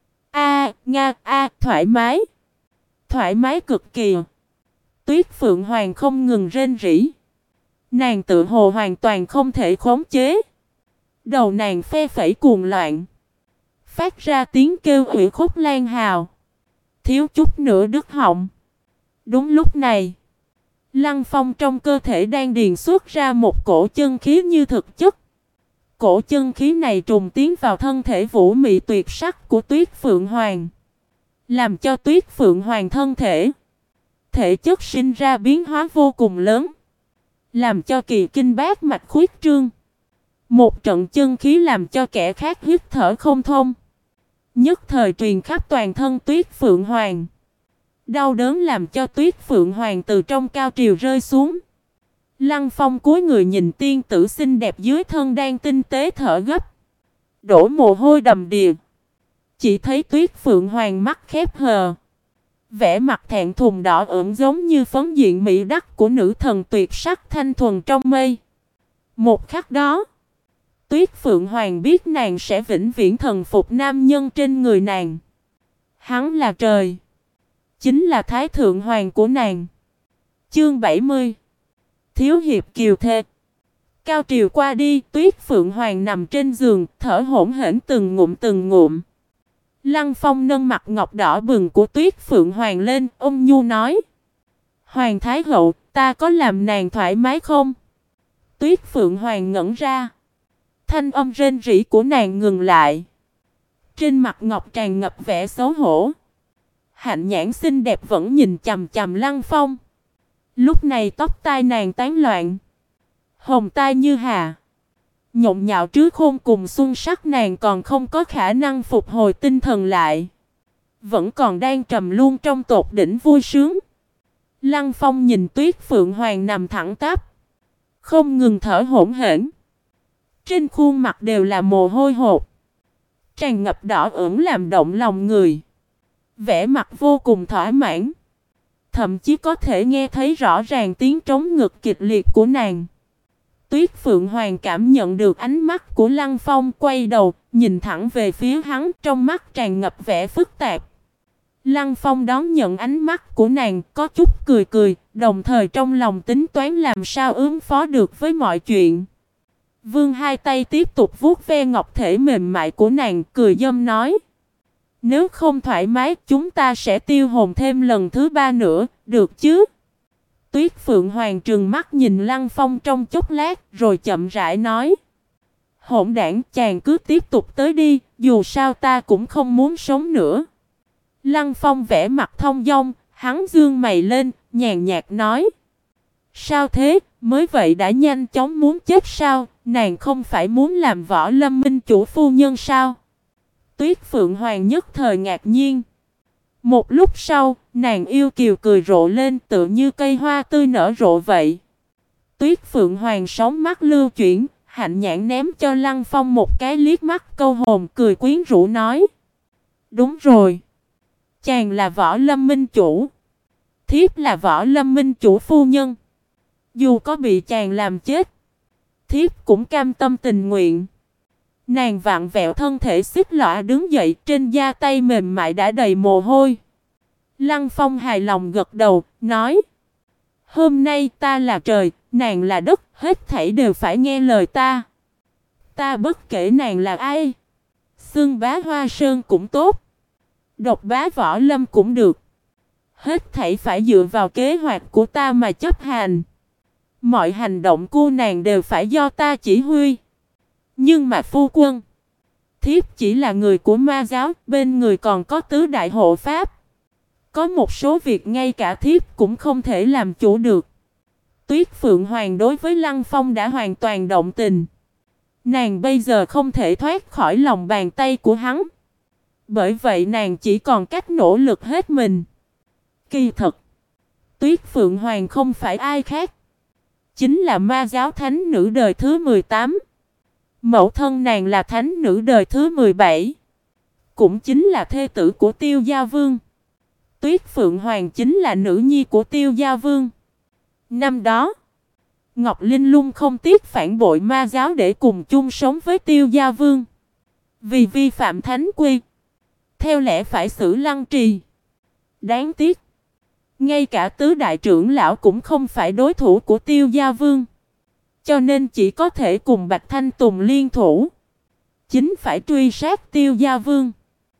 Thoải mái. Thoải mái cực kỳ. Tuyết Phượng Hoàng không ngừng rên rỉ. Nàng tự hồ hoàn toàn không thể khống chế. Đầu nàng phe phẩy cuồng loạn, phát ra tiếng kêu ủy khúc lan hào, thiếu chút nữa đứt họng. Đúng lúc này, Lăng Phong trong cơ thể đang điền xuất ra một cổ chân khí như thực chất. Cổ chân khí này trùng tiến vào thân thể vũ mị tuyệt sắc của Tuyết Phượng Hoàng, làm cho Tuyết Phượng Hoàng thân thể chất sinh ra biến hóa vô cùng lớn, làm cho kỳ kinh bát mạch khuyết trương. Một trận chân khí làm cho kẻ khác hít thở không thông, nhất thời truyền khắp toàn thân Tuyết Phượng Hoàng. Đau đớn làm cho Tuyết Phượng Hoàng từ trong cao triều rơi xuống. Lăng Phong cúi người nhìn tiên tử xinh đẹp dưới thân đang tinh tế thở gấp, đổ mồ hôi đầm đìa. Chỉ thấy Tuyết Phượng Hoàng mắt khép hờ, vẻ mặt thẹn thùng đỏ ửng giống như phấn diện mỹ đắc của nữ thần tuyệt sắc thanh thuần trong mây. Một khắc đó, Tuyết Phượng Hoàng biết nàng sẽ vĩnh viễn thần phục nam nhân trên người nàng. Hắn là trời, chính là Thái Thượng Hoàng của nàng. Chương 70. Thiếu hiệp kiều thê. Cao triều qua đi, Tuyết Phượng Hoàng nằm trên giường, thở hổn hển từng ngụm từng ngụm. Lăng Phong nâng mặt ngọc đỏ bừng của Tuyết Phượng Hoàng lên, ôn nhu nói: Hoàng Thái Hậu, ta có làm nàng thoải mái không? Tuyết Phượng Hoàng ngẩn ra. Thanh âm rên rỉ của nàng ngừng lại. Trên mặt ngọc tràn ngập vẻ xấu hổ. Hạnh nhãn xinh đẹp vẫn nhìn chằm chằm Lăng Phong. Lúc này tóc tai nàng tán loạn, hồng tai như hà, nhộn nhạo trước khôn cùng xuân sắc. Nàng còn không có khả năng phục hồi tinh thần lại, vẫn còn đang trầm luân trong tột đỉnh vui sướng. Lăng Phong nhìn Tuyết Phượng Hoàng nằm thẳng tắp, không ngừng thở hổn hển, trên khuôn mặt đều là mồ hôi hột, tràn ngập đỏ ửng làm động lòng người. Vẻ mặt vô cùng thỏa mãn, thậm chí có thể nghe thấy rõ ràng tiếng trống ngực kịch liệt của nàng. Tuyết Phượng Hoàng cảm nhận được ánh mắt của Lăng Phong, quay đầu, nhìn thẳng về phía hắn, trong mắt tràn ngập vẻ phức tạp. Lăng Phong đón nhận ánh mắt của nàng, có chút cười cười, đồng thời trong lòng tính toán làm sao ứng phó được với mọi chuyện. Vương hai tay tiếp tục vuốt ve ngọc thể mềm mại của nàng, cười dâm nói: Nếu không thoải mái, chúng ta sẽ tiêu hồn thêm lần thứ 3 nữa, được chứ? Tuyết Phượng Hoàng trừng mắt nhìn Lăng Phong trong chốc lát, rồi chậm rãi nói: Hỗn đản, chàng cứ tiếp tục tới đi, dù sao ta cũng không muốn sống nữa. Lăng Phong vẻ mặt thông dong, hắn dương mày lên, nhàn nhạt nói: Sao thế, mới vậy đã nhanh chóng muốn chết sao? Nàng không phải muốn làm Võ Lâm Minh chủ phu nhân sao? Tuyết Phượng Hoàng nhất thời ngạc nhiên. Một lúc sau, nàng yêu kiều cười rộ lên, tựa như cây hoa tươi nở rộ vậy. Tuyết Phượng Hoàng sóng mắt lưu chuyển, hạnh nhãn ném cho Lăng Phong một cái liếc mắt câu hồn, cười quyến rũ nói: Đúng rồi, chàng là Võ Lâm Minh chủ, thiếp là Võ Lâm Minh chủ phu nhân. Dù có bị chàng làm chết, thiếp cũng cam tâm tình nguyện. Nàng vặn vẹo thân thể xích lõa đứng dậy, trên da tay mềm mại đã đầy mồ hôi. Lăng Phong hài lòng gật đầu, nói: Hôm nay ta là trời, nàng là đất, hết thảy đều phải nghe lời ta. Ta bất kể nàng là ai, xưng bá Hoa Sơn cũng tốt, độc bá Võ Lâm cũng được. Hết thảy phải dựa vào kế hoạch của ta mà chấp hành. Mọi hành động của nàng đều phải do ta chỉ huy. Nhưng mà phu quân, thiếp chỉ là người của ma giáo, bên người còn có tứ đại hộ pháp. Có một số việc ngay cả thiếp cũng không thể làm chủ được. Tuyết Phượng Hoàng đối với Lăng Phong đã hoàn toàn động tình. Nàng bây giờ không thể thoát khỏi lòng bàn tay của hắn. Bởi vậy nàng chỉ còn cách nỗ lực hết mình. Kỳ thật, Tuyết Phượng Hoàng không phải ai khác, chính là ma giáo thánh nữ đời thứ 18. Mẫu thân nàng là thánh nữ đời thứ 17, cũng chính là thê tử của Tiêu Gia Vương. Tuyết Phượng Hoàng chính là nữ nhi của Tiêu Gia Vương. Năm đó, Ngọc Linh Lung không tiếc phản bội ma giáo để cùng chung sống với Tiêu Gia Vương. Vì vi phạm thánh quy, theo lẽ phải xử lăng trì. Đáng tiếc, ngay cả tứ đại trưởng lão cũng không phải đối thủ của Tiêu Gia Vương, cho nên chỉ có thể cùng Bạch Thanh Tùng liên thủ, chính phải truy sát Tiêu Gia Vương.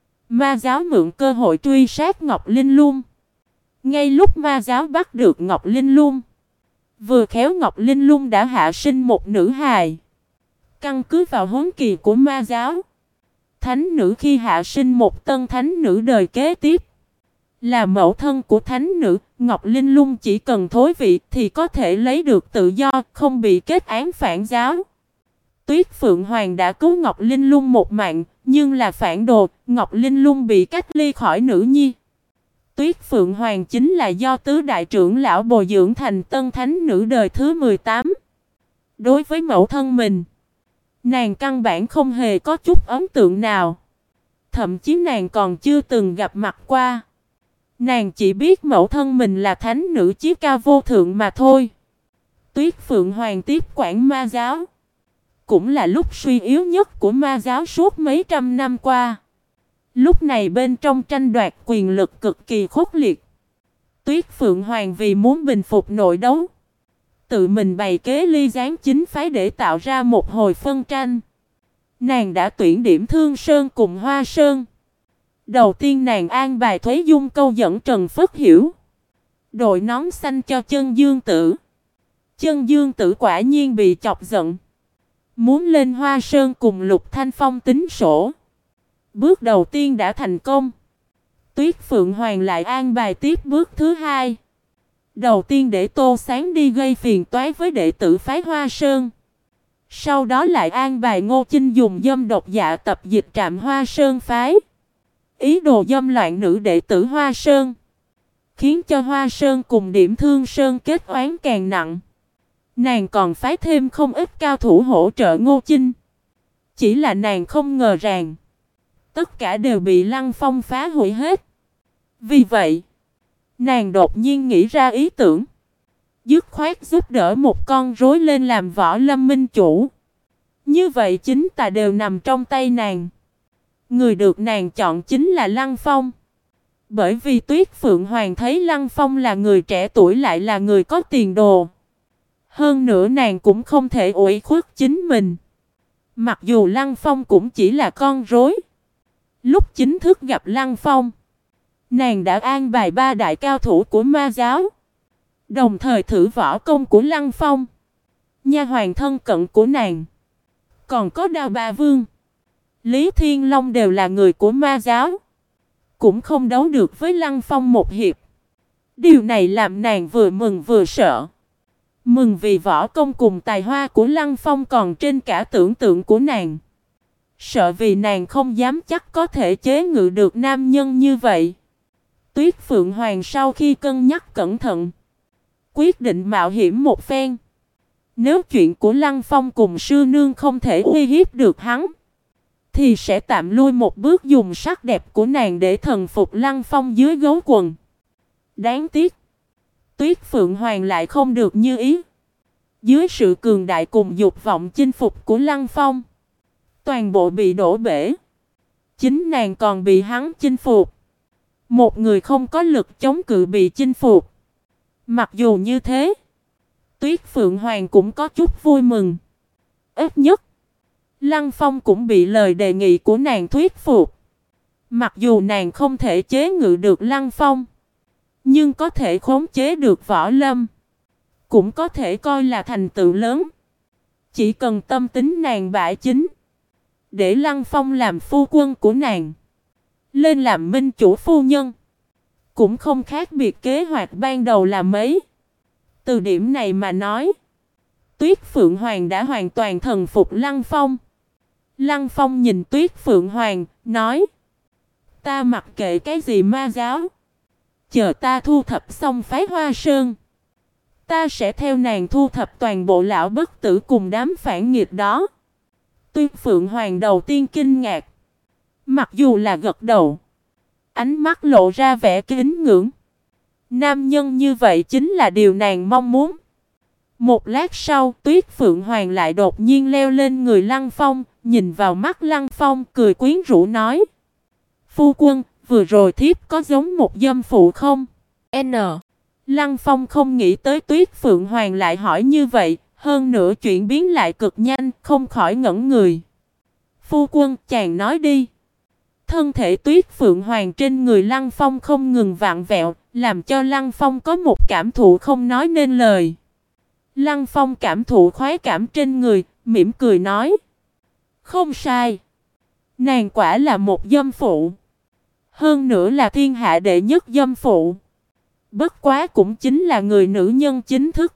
Ma giáo mượn cơ hội truy sát Ngọc Linh Lung. Ngay lúc ma giáo bắt được Ngọc Linh Lung, vừa khéo Ngọc Linh Lung đã hạ sinh một nữ hài. Căn cứ vào huống kỳ của ma giáo, thánh nữ khi hạ sinh một tân thánh nữ đời kế tiếp, là mẫu thân của thánh nữ, Ngọc Linh Lung chỉ cần thối vị thì có thể lấy được tự do, không bị kết án phản giáo. Tuyết Phượng Hoàng đã cứu Ngọc Linh Lung một mạng, nhưng là phản đồ, Ngọc Linh Lung bị cách ly khỏi nữ nhi. Tuyết Phượng Hoàng chính là do tứ đại trưởng lão bồi dưỡng thành tân thánh nữ đời thứ 18. Đối với mẫu thân mình, nàng căn bản không hề có chút ấn tượng nào. Thậm chí nàng còn chưa từng gặp mặt qua. Nàng chỉ biết mẫu thân mình là thánh nữ chí cao vô thượng mà thôi. Tuyết Phượng Hoàng tiếp quản ma giáo, cũng là lúc suy yếu nhất của ma giáo suốt mấy trăm năm qua. Lúc này bên trong tranh đoạt quyền lực cực kỳ khốc liệt. Tuyết Phượng Hoàng vì muốn bình phục nội đấu, tự mình bày kế ly gián chính phái để tạo ra một hồi phân tranh. Nàng đã tuyển Điểm Thương Sơn cùng Hoa Sơn. Đầu tiên nàng an bài Thuế Dung câu dẫn Trần Phất Hiểu, đội nón xanh cho Chân Dương Tử. Chân Dương Tử quả nhiên bị chọc giận, muốn lên Hoa Sơn cùng Lục Thanh Phong tính sổ. Bước đầu tiên đã thành công. Tuyết Phượng Hoàng lại an bài tiếp bước thứ hai. Đầu tiên để Tô Sáng đi gây phiền toái với đệ tử phái Hoa Sơn. Sau đó lại an bài Ngô Chinh dùng dâm độc dạ tập dịch trạm Hoa Sơn phái, ý đồ dâm loạn nữ đệ tử Hoa Sơn, khiến cho Hoa Sơn cùng Điểm Thương Sơn kết oán càng nặng. Nàng còn phái thêm không ít cao thủ hỗ trợ Ngô Chinh. Chỉ là nàng không ngờ rằng tất cả đều bị Lăng Phong phá hủy hết. Vì vậy, nàng đột nhiên nghĩ ra ý tưởng, dứt khoát giúp đỡ một con rối lên làm Võ Lâm minh chủ. Như vậy chính tà đều nằm trong tay nàng. Người được nàng chọn chính là Lăng Phong. Bởi vì Tuyết Phượng Hoàng thấy Lăng Phong là người trẻ tuổi lại là người có tiền đồ. Hơn nữa nàng cũng không thể ủy khuất chính mình. Mặc dù Lăng Phong cũng chỉ là con rối. Lúc chính thức gặp Lăng Phong, nàng đã an bài 3 đại cao thủ của ma giáo, đồng thời thử võ công của Lăng Phong. Nha hoàn thân cận của nàng, còn có Đao Ba Vương, Lý Thiên Long đều là người của ma giáo, cũng không đấu được với Lăng Phong một hiệp. Điều này làm nàng vừa mừng vừa sợ. Mừng vì võ công cùng tài hoa của Lăng Phong còn trên cả tưởng tượng của nàng. Sợ vì nàng không dám chắc có thể chế ngự được nam nhân như vậy. Tuyết Phượng Hoàng sau khi cân nhắc cẩn thận, quyết định mạo hiểm một phen. Nếu chuyện của Lăng Phong cùng sư nương không thể uy hiếp được hắn, thì sẽ tạm lui một bước, dùng sắc đẹp của nàng để thần phục Lăng Phong dưới gấu quần. Đáng tiếc, Tuyết Phượng Hoàng lại không được như ý. Dưới sự cường đại cùng dục vọng chinh phục của Lăng Phong, toàn bộ bị đổ bể. Chính nàng còn bị hắn chinh phục. Một người không có lực chống cự bị chinh phục. Mặc dù như thế, Tuyết Phượng Hoàng cũng có chút vui mừng. Ít nhất, Lăng Phong cũng bị lời đề nghị của nàng thuyết phục. Mặc dù nàng không thể chế ngự được Lăng Phong, nhưng có thể khống chế được Võ Lâm, cũng có thể coi là thành tựu lớn. Chỉ cần tâm tính nàng bãi chính, để Lăng Phong làm phu quân của nàng, lên làm minh chủ phu nhân, cũng không khác biệt kế hoạch ban đầu là mấy. Từ điểm này mà nói, Tuyết Phượng Hoàng đã hoàn toàn thần phục Lăng Phong. Lăng Phong nhìn Tuyết Phượng Hoàng, nói: ta mặc kệ cái gì ma giáo, chờ ta thu thập xong phái Hoa Sơn, ta sẽ theo nàng thu thập toàn bộ lão bất tử cùng đám phản nghịch đó. Tuyết Phượng Hoàng đầu tiên kinh ngạc, mặc dù là gật đầu, ánh mắt lộ ra vẻ kính ngưỡng. Nam nhân như vậy chính là điều nàng mong muốn. Một lát sau, Tuyết Phượng Hoàng lại đột nhiên leo lên người Lăng Phong, nhìn vào mắt Lăng Phong, cười quyến rũ nói: phu quân, vừa rồi thiếp có giống một dâm phụ không? N. Lăng Phong không nghĩ tới Tuyết Phượng Hoàng lại hỏi như vậy, hơn nữa chuyển biến lại cực nhanh, không khỏi ngẩn người. Phu quân, chàng nói đi. Thân thể Tuyết Phượng Hoàng trên người Lăng Phong không ngừng vặn vẹo, làm cho Lăng Phong có một cảm thụ không nói nên lời. Lăng Phong cảm thụ khoái cảm trên người, mỉm cười nói: Không sai. Nàng quả là một dâm phụ. Hơn nữa là thiên hạ đệ nhất dâm phụ. Bất quá cũng chính là người nữ nhân chính thức.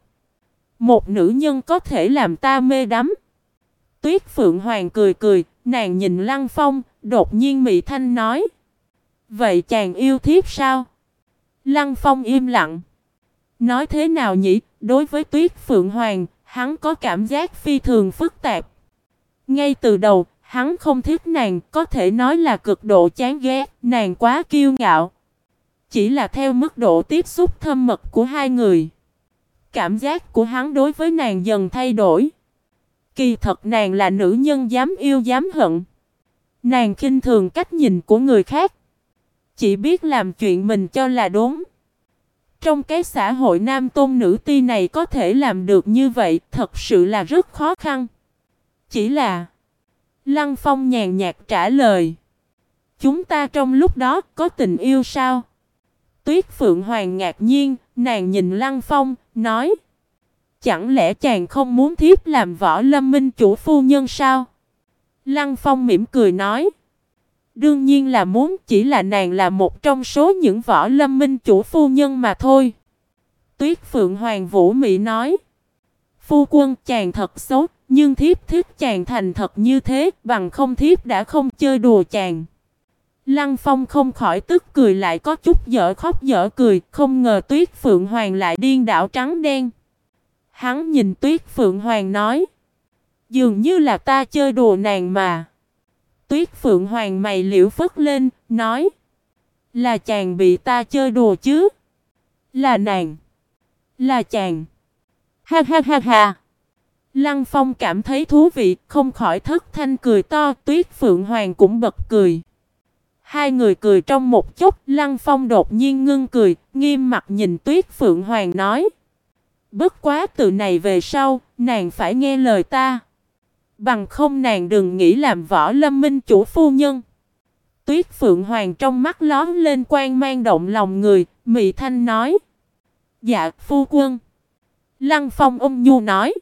Một nữ nhân có thể làm ta mê đắm. Tuyết Phượng Hoàng cười cười, nàng nhìn Lăng Phong, đột nhiên mị thanh nói. Vậy chàng yêu thiếp sao? Lăng Phong im lặng. Nói thế nào nhỉ? Đối với Tuyết Phượng Hoàng, hắn có cảm giác phi thường phức tạp. Ngay từ đầu, hắn không thích nàng, có thể nói là cực độ chán ghét, nàng quá kiêu ngạo. Chỉ là theo mức độ tiếp xúc thâm mật của hai người, cảm giác của hắn đối với nàng dần thay đổi. Kỳ thật nàng là nữ nhân dám yêu dám hận. Nàng khinh thường cách nhìn của người khác, chỉ biết làm chuyện mình cho là đúng. Trong cái xã hội nam tôn nữ ti này có thể làm được như vậy thật sự là rất khó khăn. Chỉ là Lăng Phong nhàn nhạt trả lời. Chúng ta trong lúc đó có tình yêu sao? Tuyết Phượng Hoàng ngạc nhiên, nàng nhìn Lăng Phong, nói. Chẳng lẽ chàng không muốn thiếp làm Võ Lâm Minh chủ phu nhân sao? Lăng Phong mỉm cười nói. Đương nhiên là muốn, chỉ là nàng là một trong số những Võ Lâm Minh chủ phu nhân mà thôi. Tuyết Phượng Hoàng vũ mị nói. Phu quân chàng thật xấu, nhưng thiếp thích chàng thành thật như thế, bằng không thiếp đã không chơi đùa chàng. Lăng Phong không khỏi tức cười lại có chút dở khóc dở cười, không ngờ Tuyết Phượng Hoàng lại điên đảo trắng đen. Hắn nhìn Tuyết Phượng Hoàng nói. Dường như là ta chơi đùa nàng mà. Tuyết Phượng Hoàng mày liễu phất lên, nói. Là chàng bị ta chơi đùa chứ? Là nàng. Là chàng. Ha ha ha ha. Lăng Phong cảm thấy thú vị, không khỏi thất thanh cười to, Tuyết Phượng Hoàng cũng bật cười. Hai người cười trong một chốc, Lăng Phong đột nhiên ngưng cười, nghiêm mặt nhìn Tuyết Phượng Hoàng nói. Bất quá từ này về sau, nàng phải nghe lời ta. Bằng không nàng đừng nghĩ làm Võ Lâm Minh chủ phu nhân. Tuyết Phượng Hoàng trong mắt lóe lên quang mang động lòng người, mị thanh nói. Dạ, phu quân. Lăng Phong ôm nhu nói.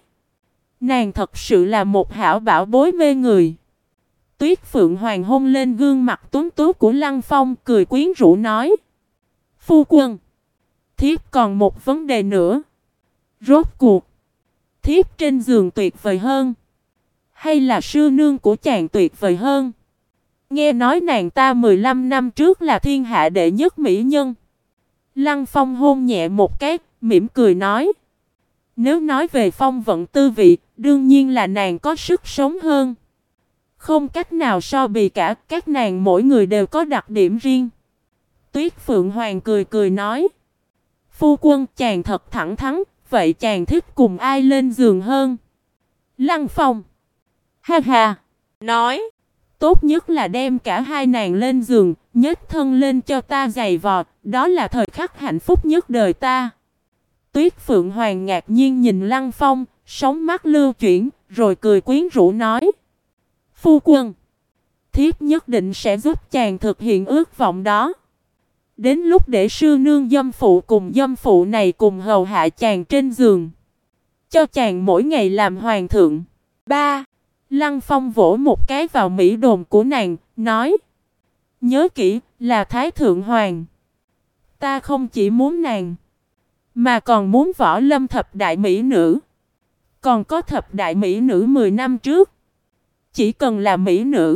Nàng thật sự là một hảo bảo bối mê người. Tuyết Phượng Hoàng hôn lên gương mặt tuấn tú của Lăng Phong, cười quyến rũ nói. Phu quân, thiếp còn một vấn đề nữa. Rốt cuộc, thiếp trên giường tuyệt vời hơn, hay là sư nương của chàng tuyệt vời hơn? Nghe nói nàng ta 15 năm trước là thiên hạ đệ nhất mỹ nhân. Lăng Phong hôn nhẹ một cái, mỉm cười nói. Nếu nói về phong vận tư vị, đương nhiên là nàng có sức sống hơn. Không cách nào so bì cả, các nàng mỗi người đều có đặc điểm riêng. Tuyết Phượng Hoàng cười cười nói. Phu quân chàng thật thẳng thắn, vậy chàng thích cùng ai lên giường hơn? Lăng Phong. Ha ha. Nói. Tốt nhất là đem cả hai nàng lên giường, nhấc thân lên cho ta giày vò, đó là thời khắc hạnh phúc nhất đời ta. Tuyết Phượng Hoàng ngạc nhiên nhìn Lăng Phong, sóng mắt lưu chuyển, rồi cười quyến rũ nói. Phu quân, thiếp nhất định sẽ giúp chàng thực hiện ước vọng đó. Đến lúc để sư nương dâm phụ cùng dâm phụ này cùng hầu hạ chàng trên giường. Cho chàng mỗi ngày làm hoàng thượng. 3. Lăng Phong vỗ một cái vào mỹ đồn của nàng, nói. Nhớ kỹ, là Thái Thượng Hoàng. Ta không chỉ muốn nàng, mà còn muốn Võ Lâm thập đại mỹ nữ. Còn có thập đại mỹ nữ 10 năm trước. Chỉ cần là mỹ nữ,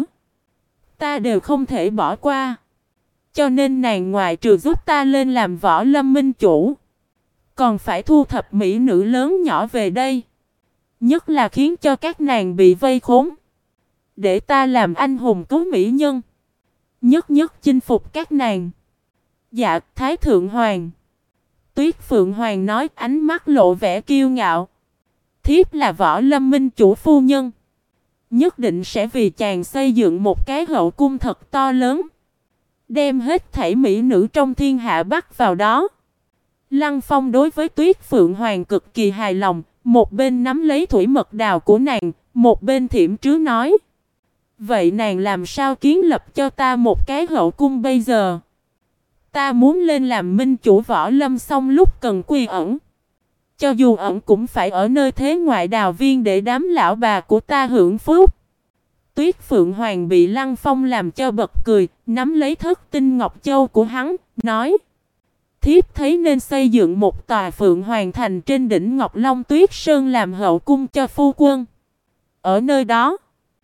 ta đều không thể bỏ qua. Cho nên nàng ngoài trừ giúp ta lên làm Võ Lâm Minh chủ, còn phải thu thập mỹ nữ lớn nhỏ về đây. Nhất là khiến cho các nàng bị vây khốn, để ta làm anh hùng cứu mỹ nhân. Nhất chinh phục các nàng. Dạ, Thái Thượng Hoàng. Tuyết Phượng Hoàng nói, ánh mắt lộ vẻ kiêu ngạo. Thiếp là Võ Lâm Minh chủ phu nhân, nhất định sẽ vì chàng xây dựng một cái hậu cung thật to lớn, đem hết thảy mỹ nữ trong thiên hạ bắt vào đó. Lăng Phong đối với Tuyết Phượng Hoàng cực kỳ hài lòng, một bên nắm lấy thủy mật đào của nàng, một bên thiểm trứ nói. Vậy nàng làm sao kiến lập cho ta một cái hậu cung bây giờ? Ta muốn lên làm minh chủ Võ Lâm xong lúc cần quy ẩn. Cho dù ẩn cũng phải ở nơi thế ngoại đào viên để đám lão bà của ta hưởng phúc. Tuyết Phượng Hoàng bị Lăng Phong làm cho bật cười, nắm lấy thất tinh ngọc châu của hắn, nói: thiếp thấy nên xây dựng một tòa Phượng Hoàng thành trên đỉnh Ngọc Long Tuyết Sơn làm hậu cung cho phu quân. Ở nơi đó,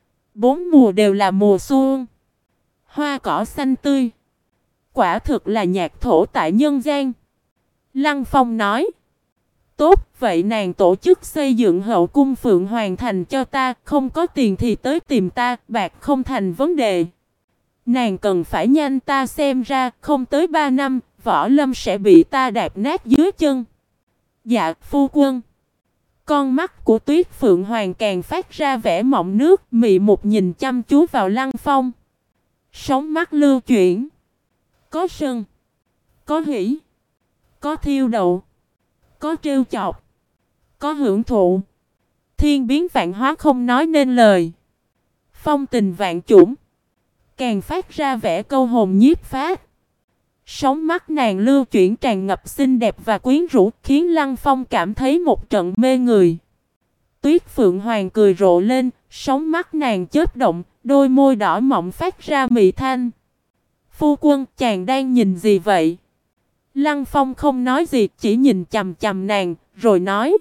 4 mùa đều là mùa xuân, hoa cỏ xanh tươi, quả thực là nhạc thổ tại nhân gian. Lăng Phong nói: tốt, vậy nàng tổ chức xây dựng hậu cung Phượng Hoàng thành cho ta, không có tiền thì tới tìm ta, bạc không thành vấn đề. Nàng cần phải nhanh, ta xem ra không tới 3 năm, Võ Lâm sẽ bị ta đạp nát dưới chân. Dạ, phu quân. Con mắt của Tuyết Phượng Hoàng càng phát ra vẻ mọng nước, mị một nhìn chăm chú vào Lăng Phong. Sóng mắt lưu chuyển. Có sân, có hỉ, có thiêu đậu, có trêu chọc, có hưởng thụ. Thiên biến vạn hóa không nói nên lời. Phong tình vạn chủng, càng phát ra vẻ câu hồn nhiếp phách. Sóng mắt nàng lưu chuyển tràn ngập xinh đẹp và quyến rũ, khiến Lăng Phong cảm thấy một trận mê người. Tuyết Phượng Hoàng cười rộ lên, sóng mắt nàng chớp động, đôi môi đỏ mọng phát ra mị thanh. Phu quân, chàng đang nhìn gì vậy? Lăng Phong không nói gì, chỉ nhìn chằm chằm nàng, rồi nói: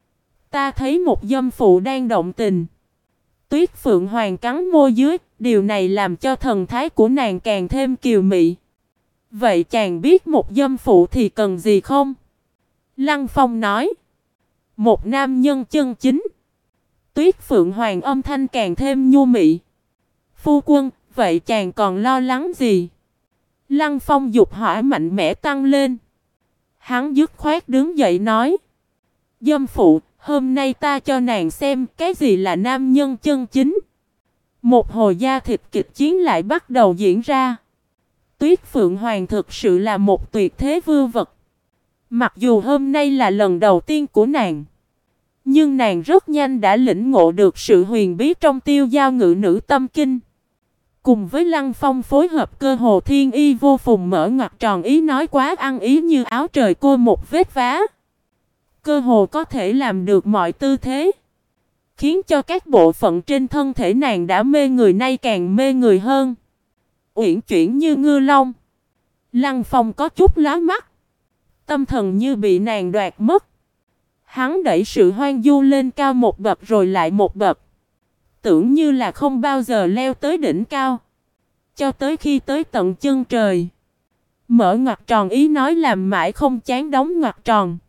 ta thấy một dâm phụ đang động tình. Tuyết Phượng Hoàng cắn môi dưới, điều này làm cho thần thái của nàng càng thêm kiều mị. Vậy chàng biết một dâm phụ thì cần gì không? Lăng Phong nói: một nam nhân chân chính. Tuyết Phượng Hoàng âm thanh càng thêm nhu mị. Phu quân, vậy chàng còn lo lắng gì? Lăng Phong dục hỏa mạnh mẽ tăng lên. Hắn dứt khoát đứng dậy nói: dâm phụ, hôm nay ta cho nàng xem cái gì là nam nhân chân chính. Một hồi da thịt kịch chiến lại bắt đầu diễn ra. Tuyết Phượng Hoàng thực sự là một tuyệt thế vưu vật. Mặc dù hôm nay là lần đầu tiên của nàng, nhưng nàng rất nhanh đã lĩnh ngộ được sự huyền bí trong tiêu giao ngự nữ tâm kinh. Cùng với Lăng Phong phối hợp cơ hồ thiên y vô phùng, mở ngoặt tròn ý nói quá ăn ý như áo trời cô một vết vá. Cơ hồ có thể làm được mọi tư thế, khiến cho các bộ phận trên thân thể nàng đã mê người nay càng mê người hơn. Uyển chuyển như ngư long. Lăng Phong có chút lóa mắt, tâm thần như bị nàng đoạt mất. Hắn đẩy sự hoang du lên cao một bậc rồi lại một bậc, tưởng như là không bao giờ leo tới đỉnh cao, cho tới khi tới tận chân trời. Mở ngoặt tròn ý nói làm mãi không chán đóng ngoặt tròn.